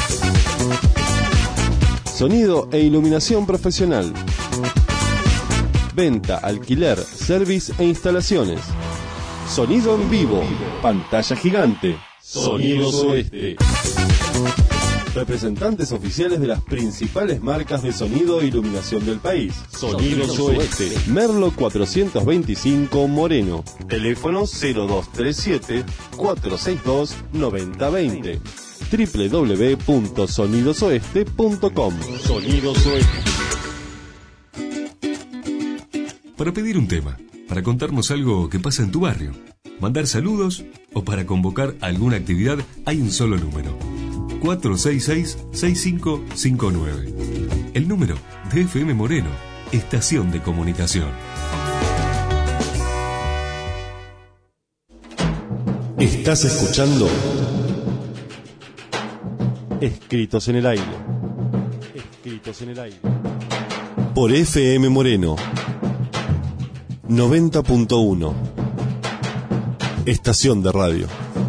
Sonido e iluminación profesional. Venta, alquiler, service e instalaciones. Sonido en vivo. Pantalla gigante. Sonidos Oeste. Representantes oficiales de las principales marcas de sonido e iluminación del país. Sonidos Oeste. Merlo cuatrocientos veinticinco, Moreno. Teléfono cero dos tres siete, cuatro seis dos, nueve cero dos cero. doble u doble u doble u punto sonidos oeste punto com. Sonidos Oeste. Para pedir un tema, para contarnos algo que pasa en tu barrio, mandar saludos o para convocar alguna actividad, hay un solo número. cuatro seis seis, seis cinco cinco nueve. El número de F M Moreno, estación de comunicación. Estás escuchando Escritos en el Aire. Escritos en el Aire. Por F M Moreno noventa punto uno. Estación de radio.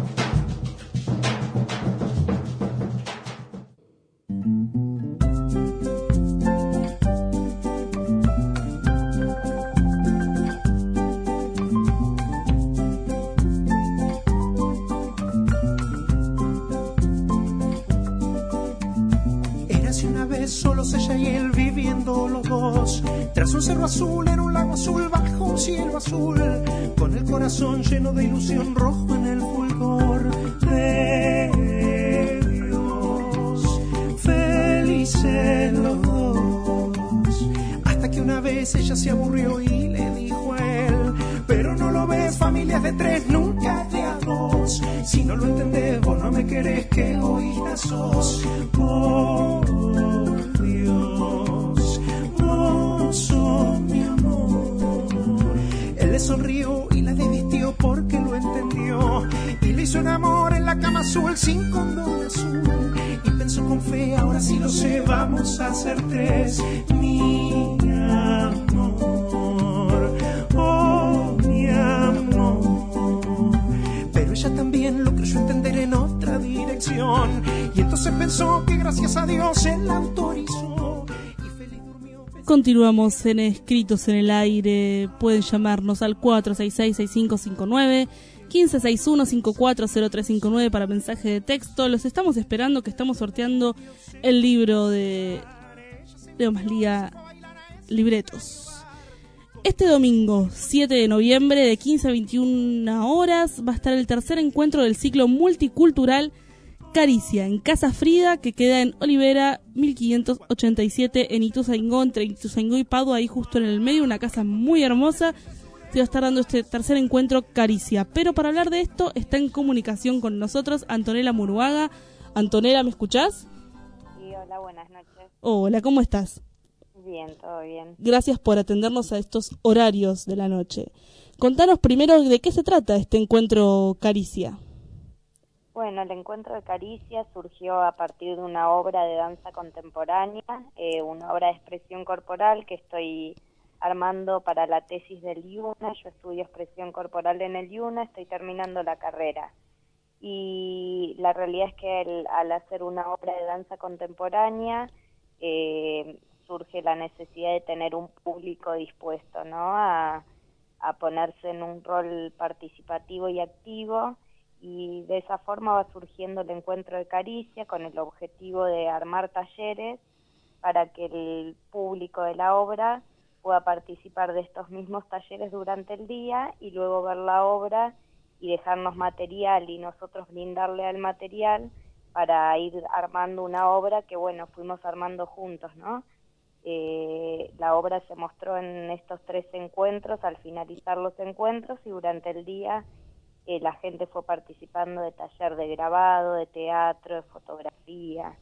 Azul en un lago azul bajo un cielo azul, con el corazón lleno de ilusión, rojo en el fulgor de Dios. Felices los dos, hasta que una vez ella se aburrió y le dijo a él: pero no lo ves, familias de tres, nunca de a dos. Si no lo entendés, vos no me querés, que egoísta sos. Por Dios, vos sos mi amor. Él le sonrió y la desvistió porque lo entendió, y le hizo un amor en la cama azul sin condón azul, y pensó con fe: ahora sí lo sé, vamos a ser tres. Mi amor, oh mi amor. Pero ella también lo creyó entender en otra dirección, y entonces pensó que gracias a Dios él la autorizó. Continuamos en Escritos en el Aire. Pueden llamarnos al cuatro seis seis, seis cinco cinco nueve, uno cinco seis uno, cinco cuatro cero tres cinco nueve para mensaje de texto. Los estamos esperando, que estamos sorteando el libro de Leo Maslía, Libretos. Este domingo, siete de noviembre, de quince a veintiuna horas, va a estar el tercer encuentro del ciclo multicultural Caricia, en Casa Frida, que queda en Olivera mil quinientos ochenta y siete, en Ituzaingó, entre Ituzaingó y Padua, ahí justo en el medio, una casa muy hermosa. Se va a estar dando este tercer encuentro Caricia. Pero para hablar de esto, está en comunicación con nosotros Antonella Muruaga. Antonella, ¿me escuchás? Sí, hola, buenas noches. Hola, ¿cómo estás? Bien, todo bien. Gracias por atendernos a estos horarios de la noche. Contanos primero de qué se trata este encuentro Caricia. Bueno, el encuentro de Caricia surgió a partir de una obra de danza contemporánea, eh, una obra de expresión corporal que estoy armando para la tesis del IUNA. Yo estudio expresión corporal en el IUNA, estoy terminando la carrera. Y la realidad es que el, al hacer una obra de danza contemporánea, eh, surge la necesidad de tener un público dispuesto, ¿no?, a, a ponerse en un rol participativo y activo, y de esa forma va surgiendo el encuentro de Caricia con el objetivo de armar talleres para que el público de la obra pueda participar de estos mismos talleres durante el día y luego ver la obra y dejarnos material y nosotros brindarle al material para ir armando una obra que, bueno, fuimos armando juntos, ¿no? Eh, la obra se mostró en estos tres encuentros, al finalizar los encuentros, y durante el día eh, la gente fue participando de taller de grabado, de teatro, de fotografía.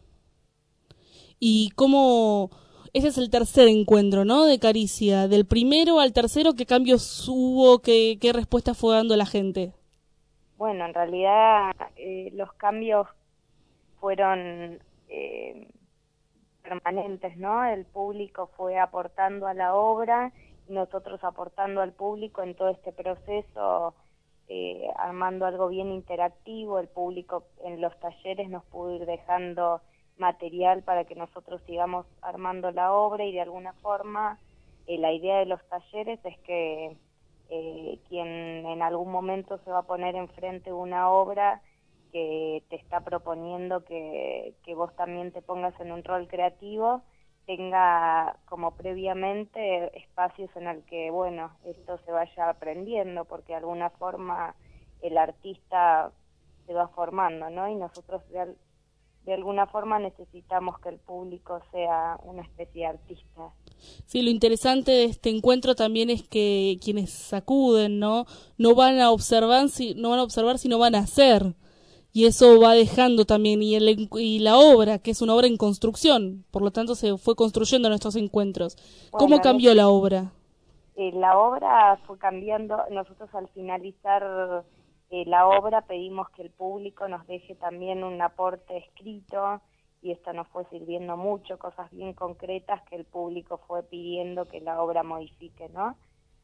¿Y cómo...? Ese es el tercer encuentro, ¿no?, de Caricia. Del primero al tercero, ¿qué cambios hubo? ¿Qué, qué respuesta fue dando la gente? Bueno, en realidad eh, los cambios fueron... Eh, permanentes, ¿no? El público fue aportando a la obra y nosotros aportando al público en todo este proceso, eh, armando algo bien interactivo. El público en los talleres nos pudo ir dejando material para que nosotros sigamos armando la obra, y de alguna forma eh, la idea de los talleres es que eh, quien en algún momento se va a poner enfrente de una obra que te está proponiendo que, que vos también te pongas en un rol creativo, tenga como previamente espacios en el que, bueno, esto se vaya aprendiendo, porque de alguna forma el artista se va formando, ¿no? Y nosotros de, de alguna forma necesitamos que el público sea una especie de artista. Sí, lo interesante de este encuentro también es que quienes acuden, ¿no?, no van a observar, si, no van a observar, sino van a hacer. Y eso va dejando también, y, el, y la obra, que es una obra en construcción, por lo tanto se fue construyendo nuestros encuentros. ¿Cómo bueno, cambió la obra? Eh, la obra fue cambiando. Nosotros al finalizar eh, la obra pedimos que el público nos deje también un aporte escrito, y esto nos fue sirviendo mucho, cosas bien concretas que el público fue pidiendo que la obra modifique, ¿no?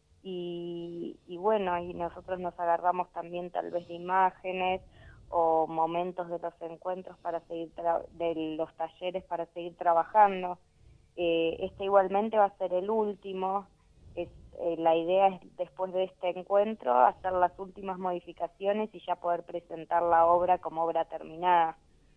Y, y bueno, y nosotros nos agarramos también tal vez de imágenes o momentos de los encuentros para seguir tra- de los talleres para seguir trabajando. Eh, este igualmente va a ser el último. Es, eh, la idea es después de este encuentro hacer las últimas modificaciones y ya poder presentar la obra como obra terminada.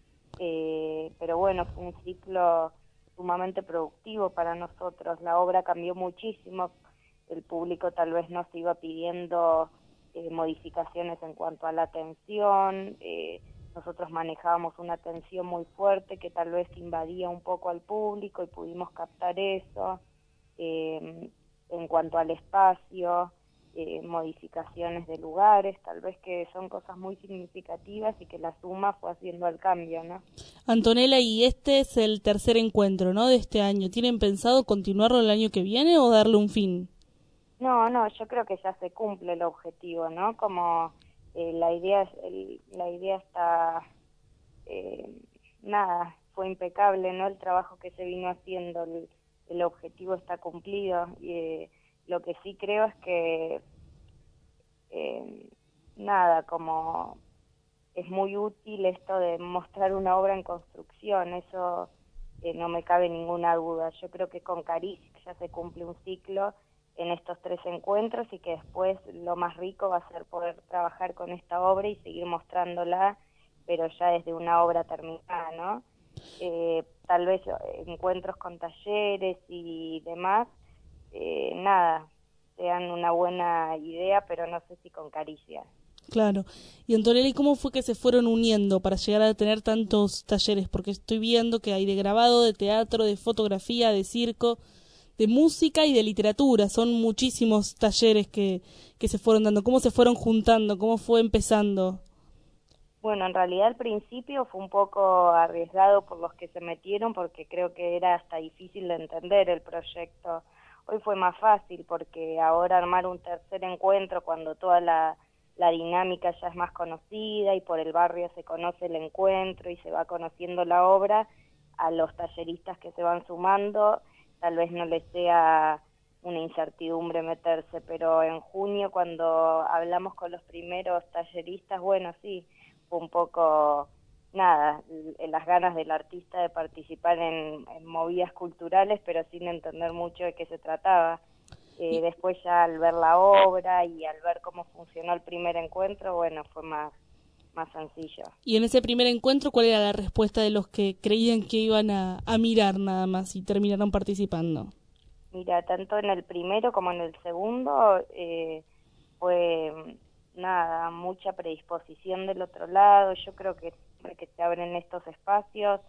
Eh, pero bueno, fue un ciclo sumamente productivo para nosotros. La obra cambió muchísimo. El público tal vez nos iba pidiendo Eh, modificaciones en cuanto a la atención. Eh, nosotros manejábamos una atención muy fuerte que tal vez invadía un poco al público y pudimos captar eso. Eh, en cuanto al espacio, eh, modificaciones de lugares, tal vez que son cosas muy significativas y que la suma fue haciendo el cambio, ¿no? Antonella, y este es el tercer encuentro, ¿no?, de este año. ¿Tienen pensado continuarlo el año que viene o darle un fin? No, no, yo creo que ya se cumple el objetivo, ¿no? Como eh, la idea el, la idea está, eh, nada, fue impecable, ¿no? El trabajo que se vino haciendo, el, el objetivo está cumplido. Y eh, lo que sí creo es que, eh, nada, como es muy útil esto de mostrar una obra en construcción, eso eh, no me cabe ninguna duda. Yo creo que con Caricia ya se cumple un ciclo en estos tres encuentros, y que después lo más rico va a ser poder trabajar con esta obra y seguir mostrándola, pero ya desde una obra terminada, ¿no? Eh, tal vez encuentros con talleres y demás, eh, nada, sean una buena idea, pero no sé si con Caricia. Claro. Y Antonella, ¿y cómo fue que se fueron uniendo para llegar a tener tantos talleres? Porque estoy viendo que hay de grabado, de teatro, de fotografía, de circo, de música y de literatura. Son muchísimos talleres que, que se fueron dando. ¿Cómo se fueron juntando? ¿Cómo fue empezando? Bueno, en realidad al principio fue un poco arriesgado por los que se metieron, porque creo que era hasta difícil de entender el proyecto. Hoy fue más fácil, porque ahora armar un tercer encuentro cuando toda la, la dinámica ya es más conocida y por el barrio se conoce el encuentro y se va conociendo la obra, a los talleristas que se van sumando tal vez no les sea una incertidumbre meterse, pero en junio cuando hablamos con los primeros talleristas, bueno, sí, fue un poco, nada, las ganas del artista de participar en, en movidas culturales, pero sin entender mucho de qué se trataba. Eh, después ya al ver la obra y al ver cómo funcionó el primer encuentro, bueno, fue más, más sencillo. Y en ese primer encuentro, ¿cuál era la respuesta de los que creían que iban a, a mirar nada más y terminaron participando? Mira, tanto en el primero como en el segundo eh, fue... nada, mucha predisposición del otro lado. Yo creo que siempre que se abren estos espacios,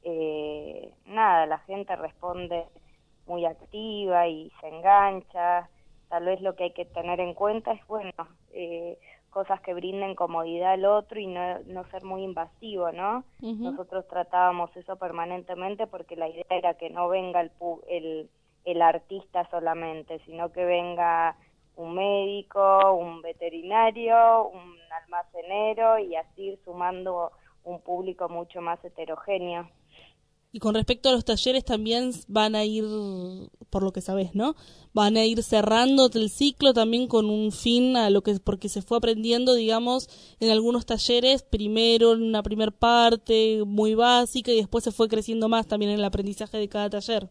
eh, nada, la gente responde muy activa y se engancha. Tal vez lo que hay que tener en cuenta es, bueno, eh, cosas que brinden comodidad al otro y no, no ser muy invasivo, ¿no? Uh-huh. Nosotros tratábamos eso permanentemente porque la idea era que no venga el, el, el artista solamente, sino que venga un médico, un veterinario, un almacenero y así ir sumando un público mucho más heterogéneo. Y con respecto a los talleres también van a ir, por lo que sabés, ¿no? Van a ir cerrando el ciclo también con un fin a lo que, porque se fue aprendiendo, digamos, en algunos talleres, primero en una primer parte muy básica y después se fue creciendo más también en el aprendizaje de cada taller.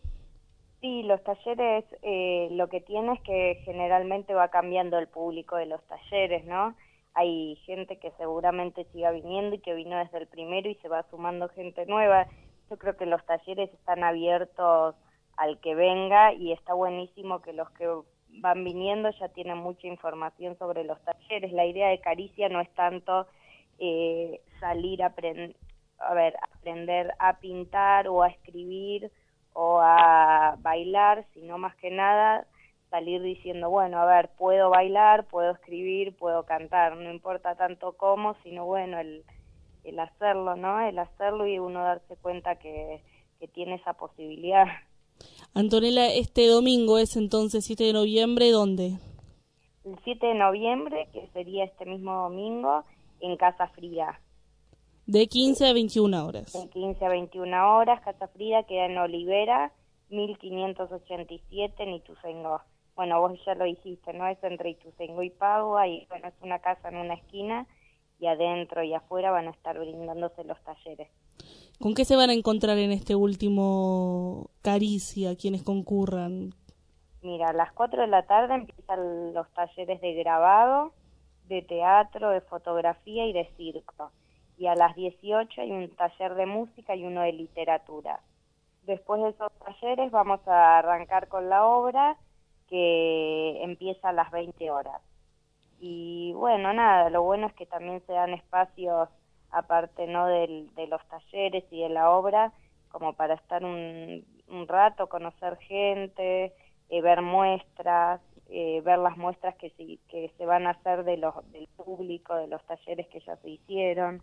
Sí, los talleres eh, lo que tiene es que generalmente va cambiando el público de los talleres, ¿no? Hay gente que seguramente siga viniendo y que vino desde el primero y se va sumando gente nueva. Yo creo que los talleres están abiertos al que venga y está buenísimo que los que van viniendo ya tienen mucha información sobre los talleres. La idea de Caricia no es tanto eh, salir a, aprend- a ver, aprender a pintar o a escribir o a bailar, sino más que nada salir diciendo, bueno, a ver, puedo bailar, puedo escribir, puedo cantar, no importa tanto cómo, sino bueno, el, el hacerlo, ¿no? El hacerlo y uno darse cuenta que, que tiene esa posibilidad. Antonella, este domingo es entonces siete de noviembre, ¿dónde? El siete de noviembre, que sería este mismo domingo, en Casa Frida. De quince a veintiuna horas. De quince a veintiuna horas, Casa Frida queda en Olivera, mil quinientos ochenta y siete, en Ituzaingó. Bueno, vos ya lo dijiste, ¿no? Es entre Ituzaingó y Padua, y bueno, es una casa en una esquina, y adentro y afuera van a estar brindándose los talleres. ¿Con qué se van a encontrar en este último Caricia, quienes concurran? Mira, a las cuatro de la tarde empiezan los talleres de grabado, de teatro, de fotografía y de circo. Y a las dieciocho hay un taller de música y uno de literatura. Después de esos talleres vamos a arrancar con la obra, que empieza a las veinte horas. Y bueno, nada, lo bueno es que también se dan espacios, aparte no del, de los talleres y de la obra, como para estar un, un rato, conocer gente, eh, ver muestras, eh, ver las muestras que, si, que se van a hacer de los, del público, de los talleres que ya se hicieron.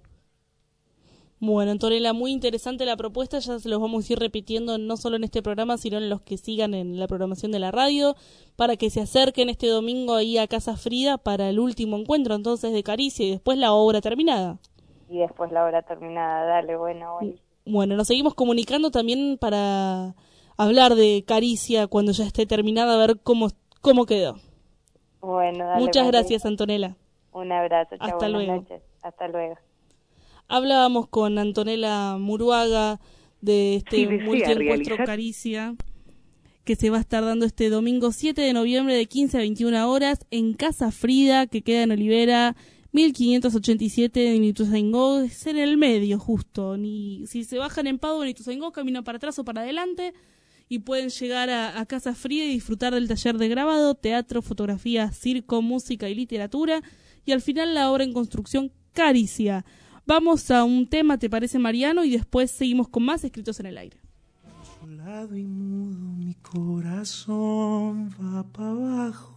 Bueno, Antonella, muy interesante la propuesta, ya se los vamos a ir repitiendo no solo en este programa, sino en los que sigan en la programación de la radio, para que se acerquen este domingo ahí a Casa Frida para el último encuentro entonces de Caricia y después la obra terminada. Y después la obra terminada, dale, bueno, bueno. Bueno, nos seguimos comunicando también para hablar de Caricia cuando ya esté terminada, a ver cómo, cómo quedó. Bueno, dale. Muchas María. Gracias, Antonella. Un abrazo, chao, Hasta buenas luego. noches. Hasta luego. Hablábamos con Antonella Muruaga de este si multiencuentro realizar... Caricia que se va a estar dando este domingo siete de noviembre de quince a veintiuna horas en Casa Frida, que queda en Olivera mil quinientos ochenta y siete en Ituzaingó, es en el medio justo, ni si se bajan en Padua en Ituzaingó, caminan para atrás o para adelante y pueden llegar a, a Casa Fría y disfrutar del taller de grabado, teatro, fotografía, circo, música y literatura, y al final la obra en construcción Caricia. Vamos a un tema, ¿te parece, Mariano? Y después seguimos con más Escritos en el Aire. Lado y mudo mi corazón va para abajo,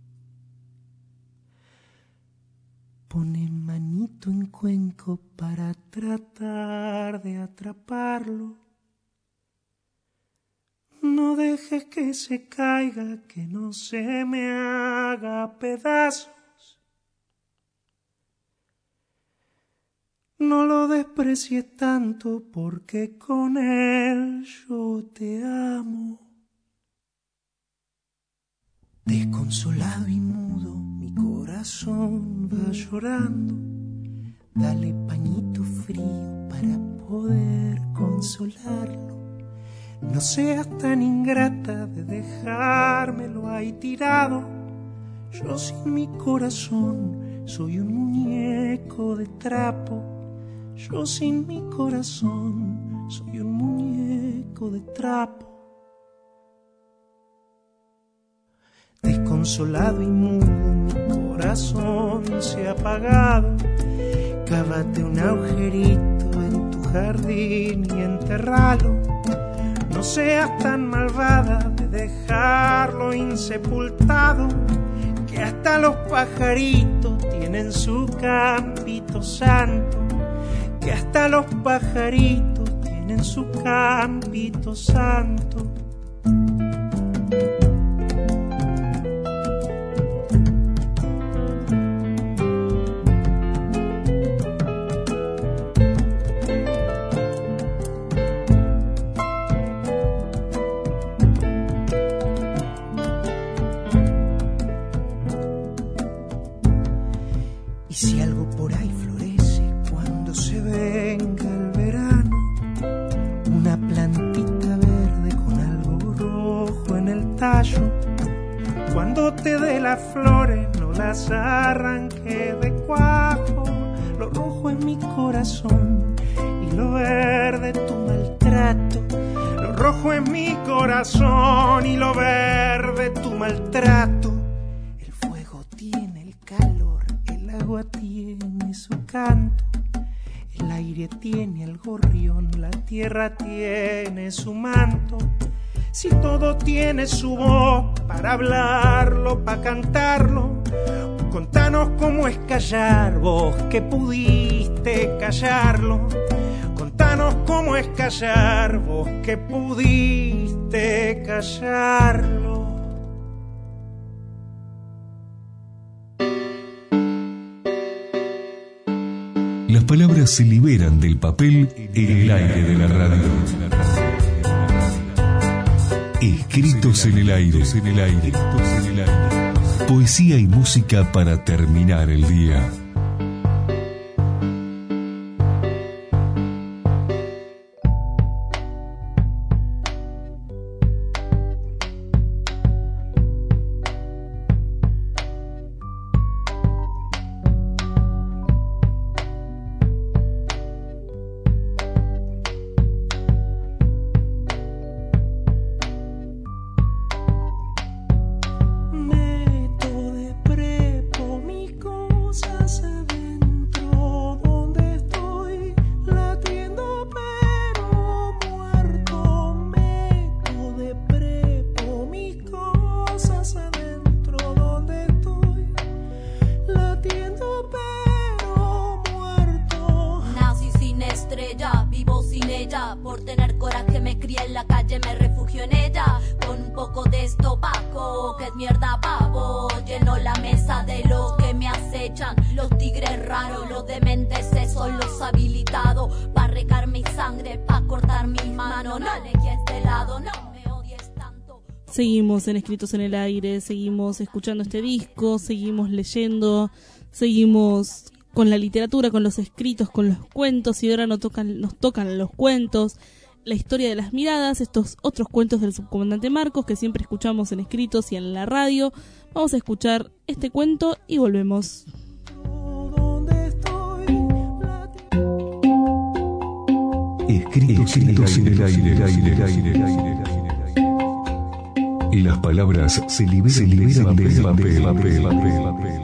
pone manito en cuenco para tratar de atraparlo. No dejes que se caiga, que no se me haga pedazos. No lo desprecies tanto, porque con él yo te amo. Desconsolado y mudo, mi corazón va llorando. Dale pañito frío para poder consolarlo. No seas tan ingrata de dejármelo ahí tirado. Yo sin mi corazón soy un muñeco de trapo. Yo sin mi corazón soy un muñeco de trapo. Desconsolado y mudo, mi corazón se ha apagado. Cávate un agujerito en tu jardín y enterralo. No seas tan malvada de dejarlo insepultado, que hasta los pajaritos tienen su campito santo. Que hasta los pajaritos tienen su campito santo. Y si algo por ahí florece cuando se venga el verano, una plantita verde con algo rojo en el tallo, cuando te dé las flores no las arranque de cuajo. Lo rojo es mi corazón y lo verde tu maltrato. Lo rojo es mi corazón y lo verde tu maltrato. El fuego tiene el calor, el agua tiene su canto, el aire tiene el gorrión, la tierra tiene su manto. Si todo tiene su voz para hablarlo, para cantarlo, contanos cómo es callar, vos que pudiste callarlo. Contanos cómo es callar, vos que pudiste callarlo. Las palabras se liberan del papel en el aire de la radio. Escritos en el aire, en el aire, en el aire. Poesía y música para terminar el día. Seguimos en Escritos en el Aire, seguimos escuchando este disco, seguimos leyendo, seguimos con la literatura, con los escritos, con los cuentos, y ahora nos tocan, nos tocan los cuentos, la historia de las miradas, estos otros cuentos del subcomandante Marcos que siempre escuchamos en Escritos y en la radio. Vamos a escuchar este cuento y volvemos. Escritos en el aire, aire, aire, aire, aire. y las palabras se liberan, se liberan del papel, papel, papel, papel.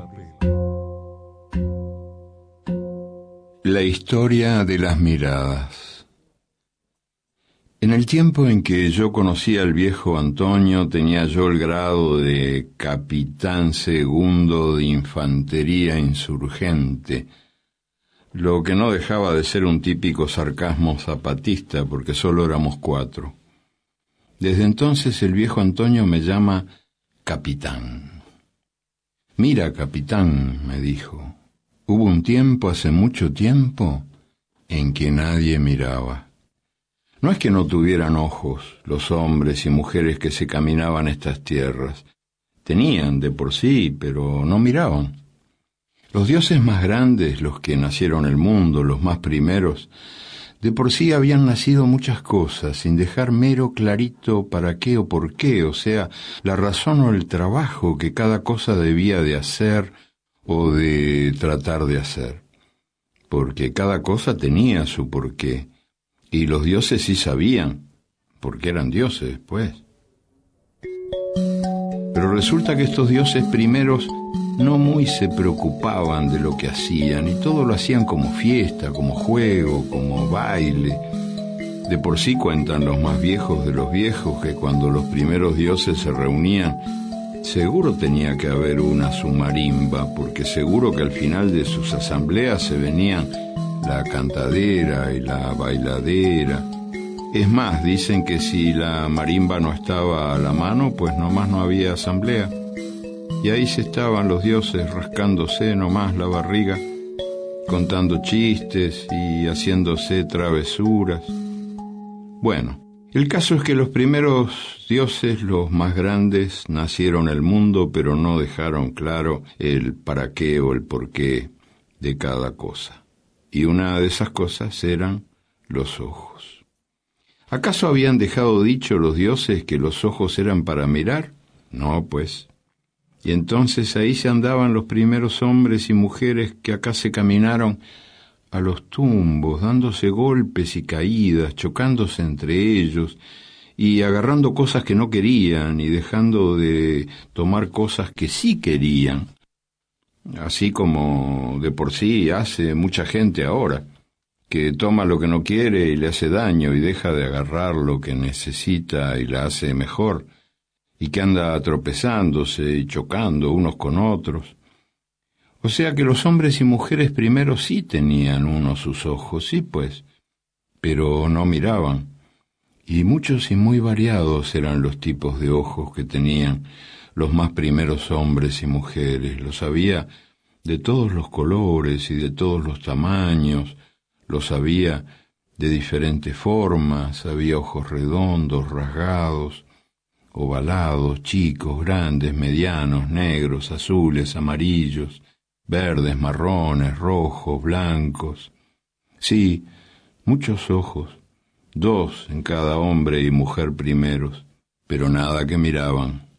La historia de las miradas. En el tiempo en que yo conocí al viejo Antonio, tenía yo el grado de capitán segundo de infantería insurgente, lo que no dejaba de ser un típico sarcasmo zapatista, porque solo éramos cuatro. Desde entonces el viejo Antonio me llama capitán. Mira, capitán, me dijo, hubo un tiempo, hace mucho tiempo, en que nadie miraba. No es que no tuvieran ojos los hombres y mujeres que se caminaban estas tierras. Tenían de por sí, pero no miraban. Los dioses más grandes, los que nacieron el mundo, los más primeros, de por sí habían nacido muchas cosas, sin dejar mero clarito para qué o por qué, o sea, la razón o el trabajo que cada cosa debía de hacer o de tratar de hacer. Porque cada cosa tenía su porqué. Y los dioses sí sabían, porque eran dioses, pues. Pero resulta que estos dioses primeros no muy se preocupaban de lo que hacían, y todo lo hacían como fiesta, como juego, como baile. De por sí cuentan los más viejos de los viejos que cuando los primeros dioses se reunían, seguro tenía que haber una su marimba, porque seguro que al final de sus asambleas se venían la cantadera y la bailadera. Es más, dicen que si la marimba no estaba a la mano, pues nomás no había asamblea. Y ahí se estaban los dioses rascándose nomás la barriga, contando chistes y haciéndose travesuras. Bueno, el caso es que los primeros dioses, los más grandes, nacieron el mundo, pero no dejaron claro el para qué o el por qué de cada cosa. Y una de esas cosas eran los ojos. ¿Acaso habían dejado dicho los dioses que los ojos eran para mirar? No, pues. Y entonces ahí se andaban los primeros hombres y mujeres que acá se caminaron a los tumbos, dándose golpes y caídas, chocándose entre ellos, y agarrando cosas que no querían, y dejando de tomar cosas que sí querían. Así como de por sí hace mucha gente ahora, que toma lo que no quiere y le hace daño y deja de agarrar lo que necesita y la hace mejor, y que anda tropezándose y chocando unos con otros. O sea que los hombres y mujeres primero sí tenían uno sus ojos, sí pues, pero no miraban, y muchos y muy variados eran los tipos de ojos que tenían los más primeros hombres y mujeres. Los había de todos los colores y de todos los tamaños, los había de diferentes formas, había ojos redondos, rasgados, ovalados, chicos, grandes, medianos, negros, azules, amarillos, verdes, marrones, rojos, blancos. Sí, muchos ojos, dos en cada hombre y mujer primeros, pero nada que miraban.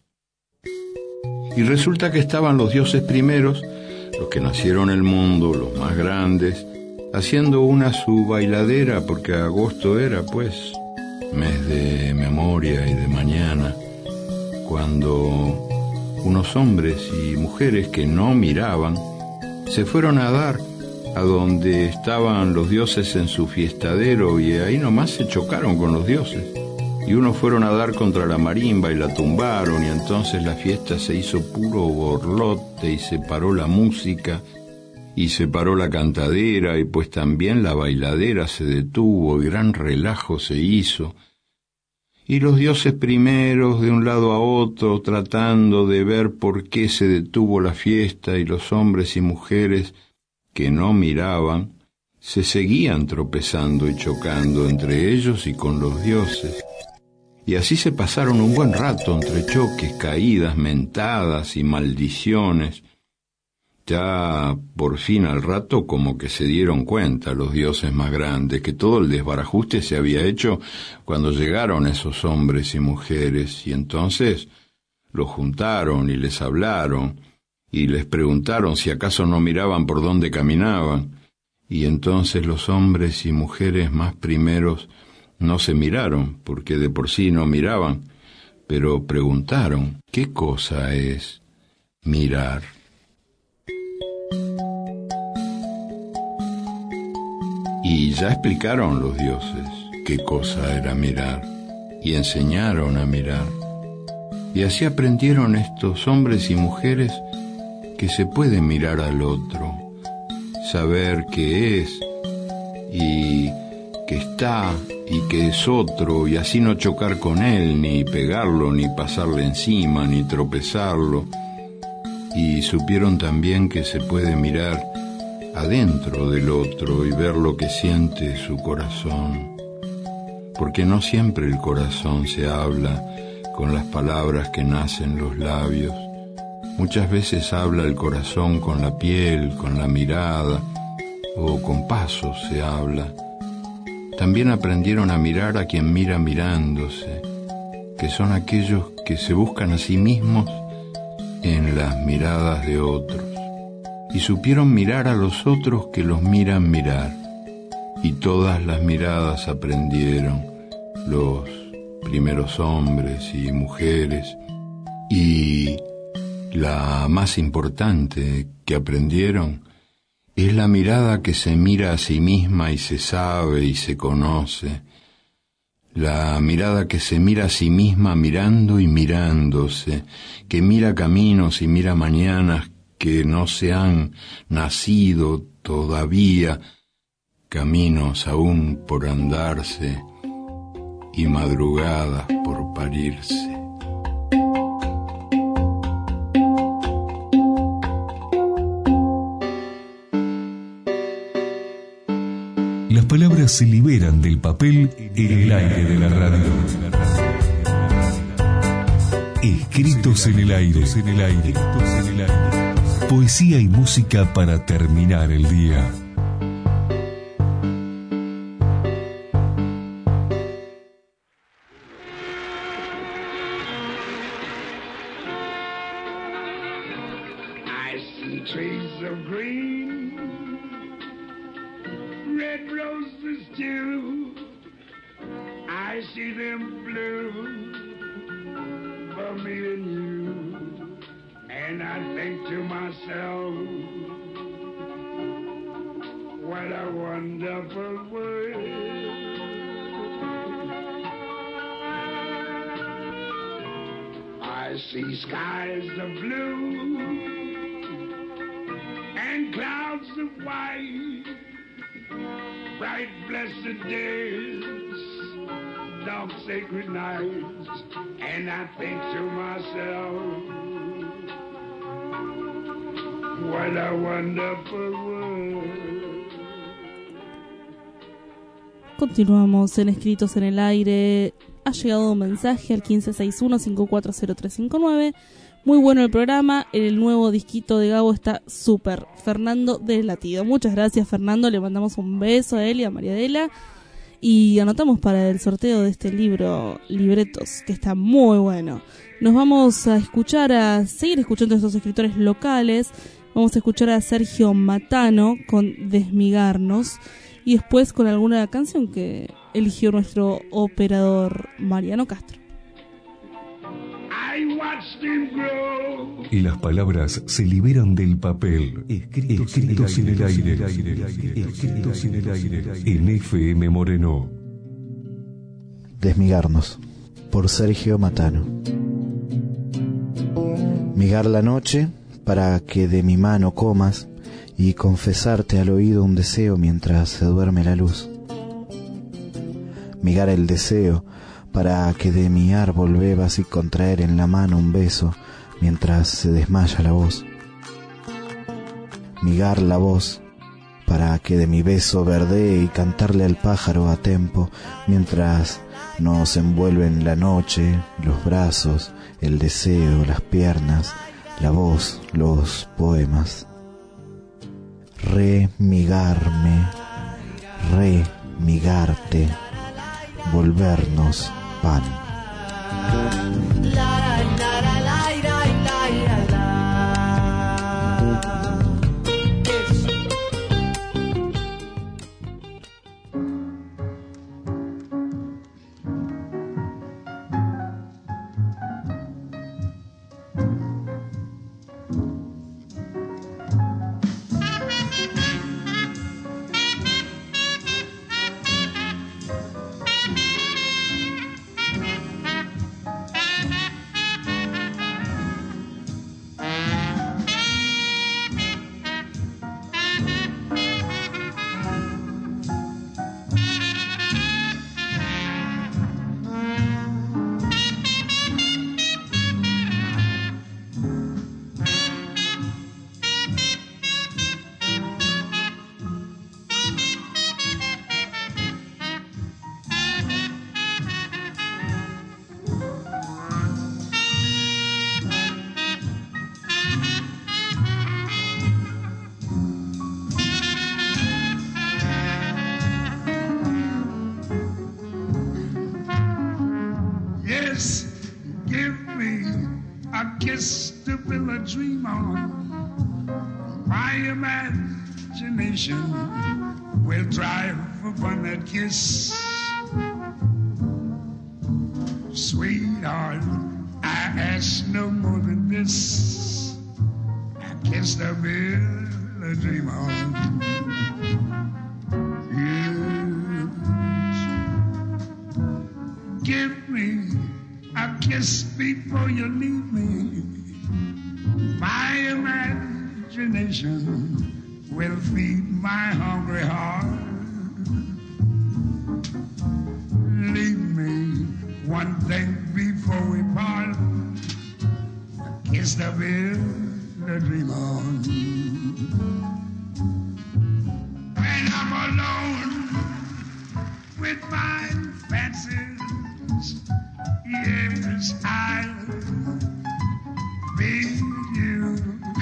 Y resulta que estaban los dioses primeros, los que nacieron el mundo, los más grandes, haciendo una su bailadera, porque agosto era, pues, mes de memoria y de mañana, cuando unos hombres y mujeres que no miraban se fueron a dar a donde estaban los dioses en su fiestadero, y ahí nomás se chocaron con los dioses. Y unos fueron a dar contra la marimba y la tumbaron, y entonces la fiesta se hizo puro borlote y se paró la música y se paró la cantadera, y pues también la bailadera se detuvo y gran relajo se hizo. Y los dioses primeros de un lado a otro tratando de ver por qué se detuvo la fiesta, y los hombres y mujeres que no miraban se seguían tropezando y chocando entre ellos y con los dioses. Y así se pasaron un buen rato entre choques, caídas, mentadas y maldiciones. Ya por fin al rato como que se dieron cuenta los dioses más grandes que todo el desbarajuste se había hecho cuando llegaron esos hombres y mujeres, y entonces los juntaron y les hablaron y les preguntaron si acaso no miraban por dónde caminaban. Y entonces los hombres y mujeres más primeros no se miraron, porque de por sí no miraban, pero preguntaron, ¿qué cosa es mirar? Y ya explicaron los dioses qué cosa era mirar, y enseñaron a mirar. Y así aprendieron estos hombres y mujeres que se puede mirar al otro, saber qué es, y que está, y que es otro, y así no chocar con él, ni pegarlo, ni pasarle encima, ni tropezarlo. Y supieron también que se puede mirar adentro del otro y ver lo que siente su corazón, porque no siempre el corazón se habla con las palabras que nacen los labios. Muchas veces habla el corazón con la piel, con la mirada, o con pasos se habla. También aprendieron a mirar a quien mira mirándose, que son aquellos que se buscan a sí mismos en las miradas de otros. Y supieron mirar a los otros que los miran mirar. Y todas las miradas aprendieron los primeros hombres y mujeres. Y la más importante que aprendieron es la mirada que se mira a sí misma y se sabe y se conoce. La mirada que se mira a sí misma mirando y mirándose, que mira caminos y mira mañanas que no se han nacido todavía, caminos aún por andarse y madrugadas por parirse. Las palabras se liberan del papel en el aire de la radio. Escritos en el aire, en el aire, en el aire. Poesía y música para terminar el día. I see trees of green, red roses too. I see them blue for me and you. And I think to myself, what a wonderful world. I see skies of blue and clouds of white, bright blessed days, dark sacred nights, and I think to myself, what a wonderful world. Continuamos en Escritos en el Aire. Ha llegado un mensaje al quince sesenta y uno, cincuenta y cuatro cero tres cincuenta y nueve. Muy bueno el programa. El nuevo disquito de Gabo está súper. Fernando del Latido. Muchas gracias, Fernando. Le mandamos un beso a él y a María Adela. Y anotamos para el sorteo de este libro, Libretos, que está muy bueno. Nos vamos a escuchar, a seguir escuchando a estos escritores locales. Vamos a escuchar a Sergio Matano con Desmigarnos y después con alguna canción que eligió nuestro operador Mariano Castro. Y las palabras se liberan del papel. Escritos, Escritos en el aire. En el aire. Escritos en el aire. En F M Moreno. Desmigarnos, por Sergio Matano. Migar la noche para que de mi mano comas y confesarte al oído un deseo mientras se duerme la luz. Migar el deseo para que de mi árbol bebas y contraer en la mano un beso mientras se desmaya la voz. Migar la voz para que de mi beso verdee y cantarle al pájaro a tempo mientras nos envuelven la noche, los brazos, el deseo, las piernas, la voz, los poemas. Remigarme, remigarte, volvernos pan. will I dream on? My imagination will drive upon that kiss. Sweetheart, I ask no more than this. I kiss the bill I dream on. Yes. Give me a kiss before you leave me. My imagination will feed my hungry heart. Leave me one thing before we part. Kiss the bill, the dream on. When I'm alone with my fancies, yes, I'll be you.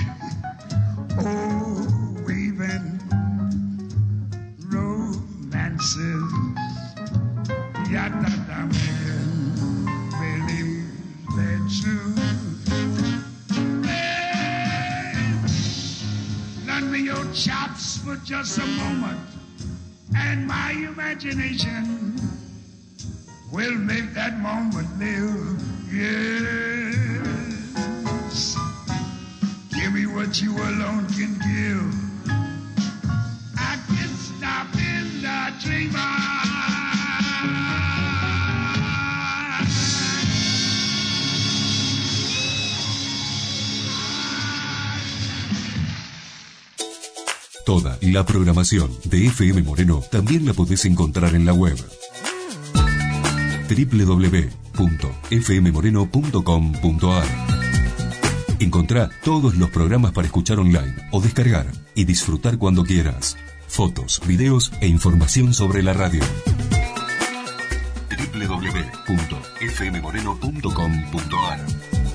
Oh, weaving romances. Yada-da man, believe they're true. Hey, lend me your chops for just a moment, and my imagination will make that moment live. Yes, give me what you alone can give. I can stop in the dreamer. Toda la programación de F M Moreno también la podés encontrar en la web doble u doble u doble u punto f m moreno punto com punto a r. Encontrá todos los programas para escuchar online o descargar y disfrutar cuando quieras. Fotos, videos e información sobre la radio. doble u doble u doble u punto f m moreno punto com punto a r.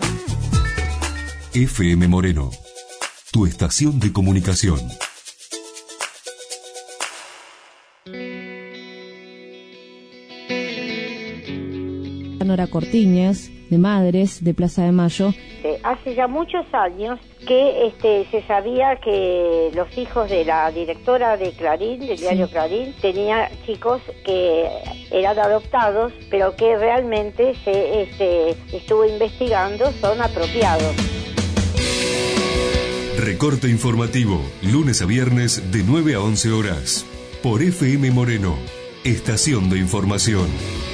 F M Moreno, tu estación de comunicación. Nora Cortiñas, de Madres, de Plaza de Mayo. Hace ya muchos años que este, se sabía que los hijos de la directora de Clarín, del diario sí. Clarín, tenía chicos que eran adoptados, pero que realmente se este, estuvo investigando, son apropiados. Recorte informativo, lunes a viernes de nueve a once horas, por F M Moreno, estación de información.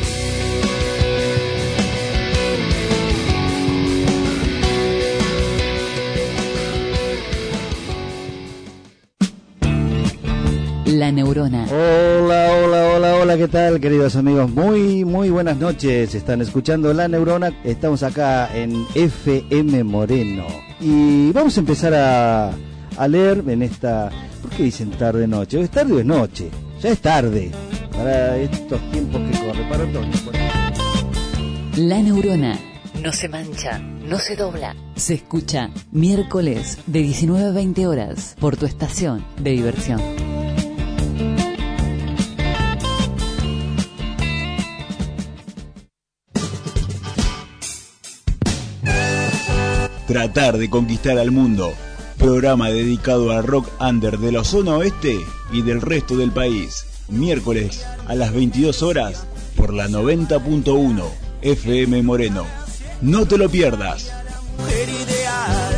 La Neurona. Hola, hola, hola, hola, ¿qué tal, queridos amigos? Muy, muy buenas noches. Están escuchando La Neurona. Estamos acá en F M Moreno. Y vamos a empezar a, a leer en esta... ¿Por qué dicen tarde-noche? ¿Es tarde o es noche? Ya es tarde. Para estos tiempos que corren. Para todos. La Neurona. No se mancha, no se dobla. Se escucha miércoles de diecinueve a veinte horas por tu estación de diversión. Tratar de conquistar al mundo. Programa dedicado al rock under de la zona oeste y del resto del país. Miércoles a las veintidós horas por la noventa punto uno F M Moreno. No te lo pierdas. Mujer ideal.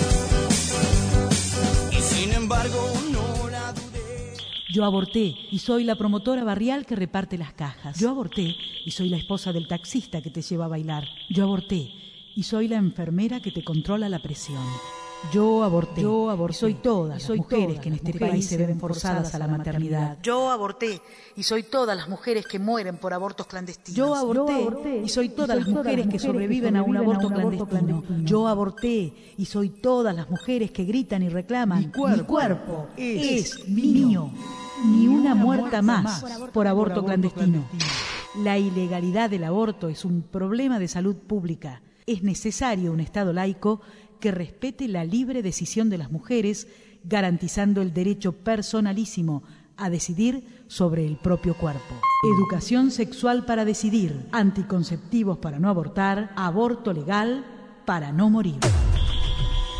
Y sin embargo no la dudé. Yo aborté y soy la promotora barrial que reparte las cajas. Yo aborté y soy la esposa del taxista que te lleva a bailar. Yo aborté y soy la enfermera que te controla la presión. Yo aborté. Yo aborté. Y soy todas las mujeres que en este país se ven forzadas a la maternidad. Yo aborté y soy todas las mujeres que mueren por abortos clandestinos. Yo aborté y soy todas las mujeres que sobreviven a un aborto clandestino. Yo aborté y soy todas las mujeres que gritan y reclaman: mi cuerpo, mi cuerpo es, es mío. Ni una muerta más por aborto clandestino. La ilegalidad del aborto es un problema de salud pública. Es necesario un Estado laico que respete la libre decisión de las mujeres, garantizando el derecho personalísimo a decidir sobre el propio cuerpo. Educación sexual para decidir, anticonceptivos para no abortar, aborto legal para no morir.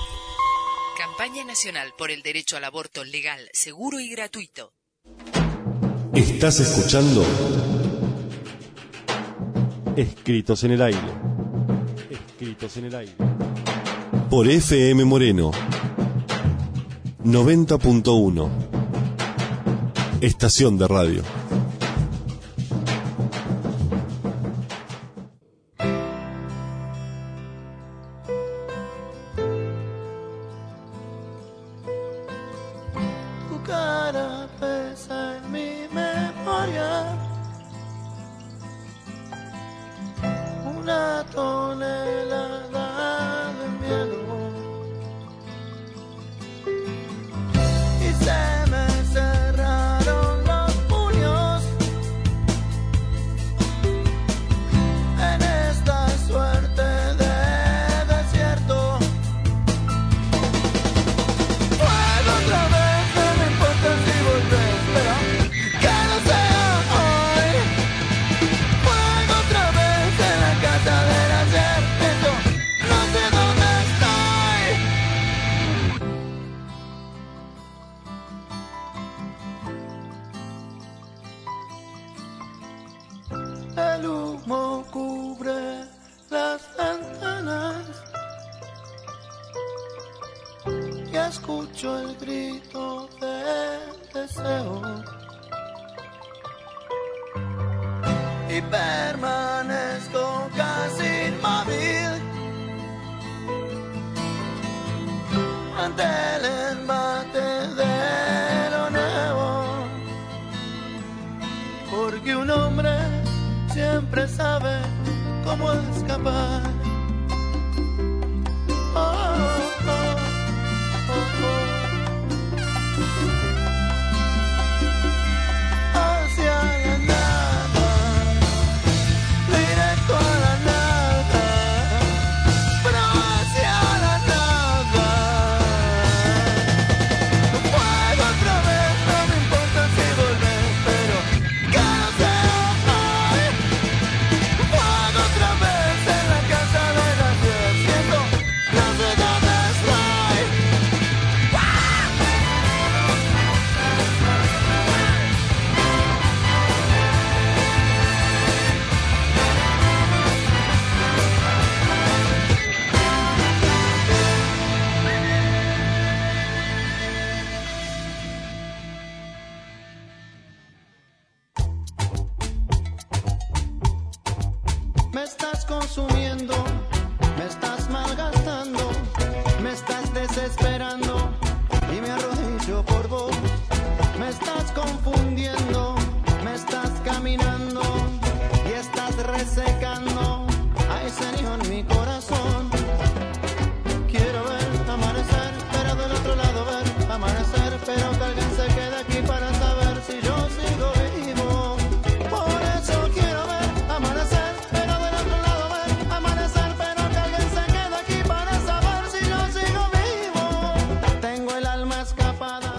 Campaña Nacional por el Derecho al Aborto Legal, Seguro y Gratuito. Estás escuchando Escritos en el Aire. Escritos en el Aire. Por F M Moreno noventa punto uno. Estación de radio. Tu cara pesa en mi memoria, una tonelada de miedo, y se me cerraron los puños en esta suerte de desierto. Fuego otra vez, no me importa si volvés, pero que no sea hoy. Fuego otra vez en la casa del ayer, esto no sé dónde estoy. El humo cubre las ventanas y escucho el grito de deseo y permanezco casi inmóvil ante el embate de lo nuevo, porque un hombre siempre sabe cómo escapar. Oh, oh, oh, oh. Hacia la nada, directo a la nada, pero hacia la nada. Fuego otra vez, no me importa si volvés, pero que no sea hoy. Fuego otra vez en la casa de las diez, siento, no sé dónde estoy. Me estás consumiendo, me estás malgastando, me estás desesperando y me arrodillo por vos. Me estás confundiendo, me estás caminando y estás resecando a ese niño en mi corazón. Quiero ver amanecer, pero del otro lado ver amanecer, pero que alguien se quede aquí para saber si yo sigo vivo. Por eso quiero ver amanecer, pero del otro lado ver amanecer, pero que alguien se quede aquí para saber si yo sigo vivo. Tengo el alma escapada.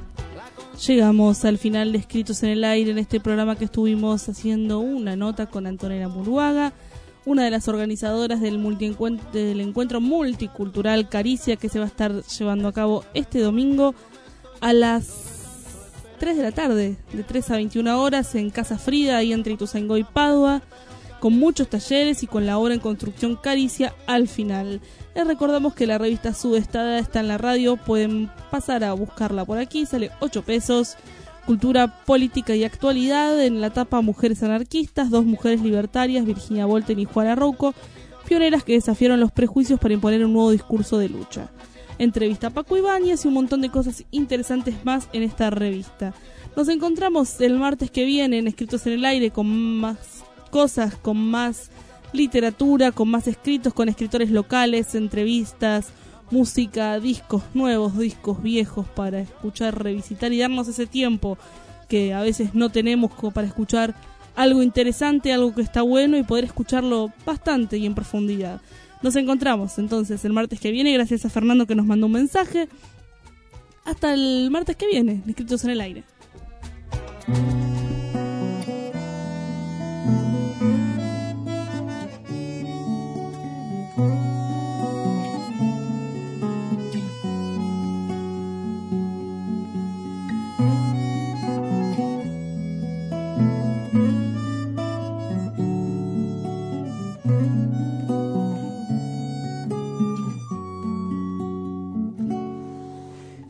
Llegamos al final de Escritos en el Aire, en este programa que estuvimos haciendo una nota con Antonella Muruaga, una de las organizadoras del, multiencuent- del encuentro multicultural Caricia, que se va a estar llevando a cabo este domingo a las tres de la tarde, de tres a veintiuna horas, en Casa Frida, ahí entre Ituzaingó y Padua, con muchos talleres y con la obra en construcción Caricia al final. Les recordamos que la revista Sudestada está en la radio, pueden pasar a buscarla por aquí, sale ocho pesos. Cultura, política y actualidad, en la tapa Mujeres anarquistas, dos mujeres libertarias, Virginia Volten y Juana Rouco, pioneras que desafiaron los prejuicios para imponer un nuevo discurso de lucha. Entrevista a Paco Ibáñez y un montón de cosas interesantes más en esta revista. Nos encontramos el martes que viene en Escritos en el Aire con más cosas, con más literatura, con más escritos, con escritores locales, entrevistas, música, discos nuevos, discos viejos para escuchar, revisitar y darnos ese tiempo que a veces no tenemos como para escuchar algo interesante, algo que está bueno y poder escucharlo bastante y en profundidad. Nos encontramos entonces el martes que viene, gracias a Fernando que nos mandó un mensaje. Hasta el martes que viene, Escritos en el Aire.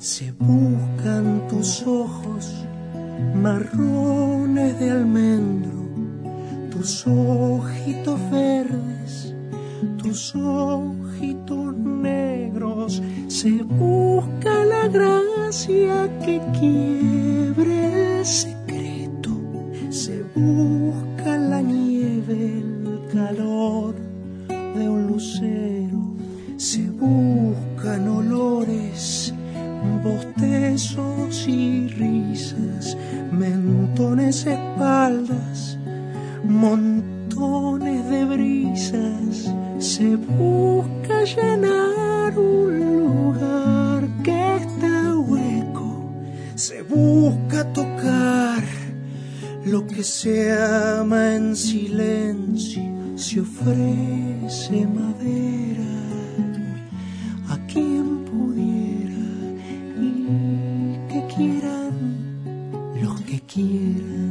Se buscan tus ojos marrones de almendro, tus ojitos verdes, tus ojitos negros. Se busca la gracia que quiebre el secreto, se busca la nieve, el calor de un lucero, se buscan olores, bostezos y risas, mentones, espaldas, montones de brisas. Se busca llenar un lugar que está hueco, se busca tocar lo que se ama en silencio. Se ofrece madera a quien pudiera, y que quieran los que quieran.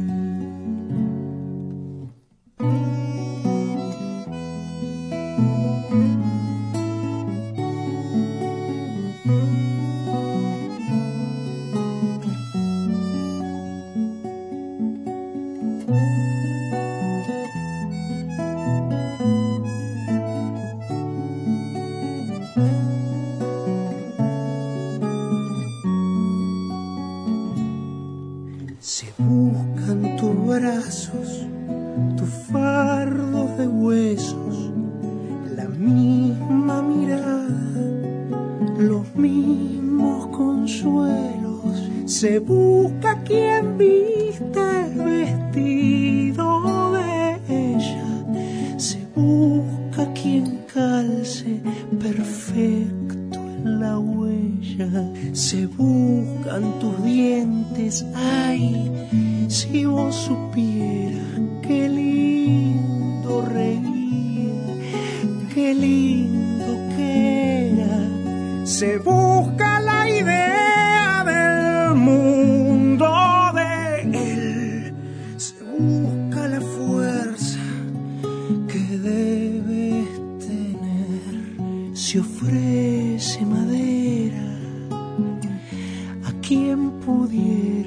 Brazos, tus fardos de huesos, la misma mirada, los mismos consuelos. Se busca quien vista el vestido de ella, se busca quien calce perfecto en la huella. Se buscan tus dientes, ay, si vos supieras qué lindo reía, qué lindo que era. Se busca la idea del mundo de él, se busca la fuerza que debes tener. Se ofrece madera a quien pudiera,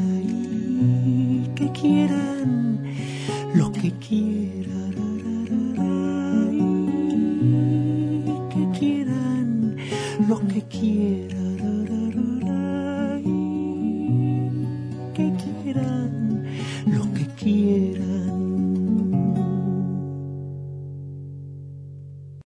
que quieran los que quieran, que quieran los que quieran.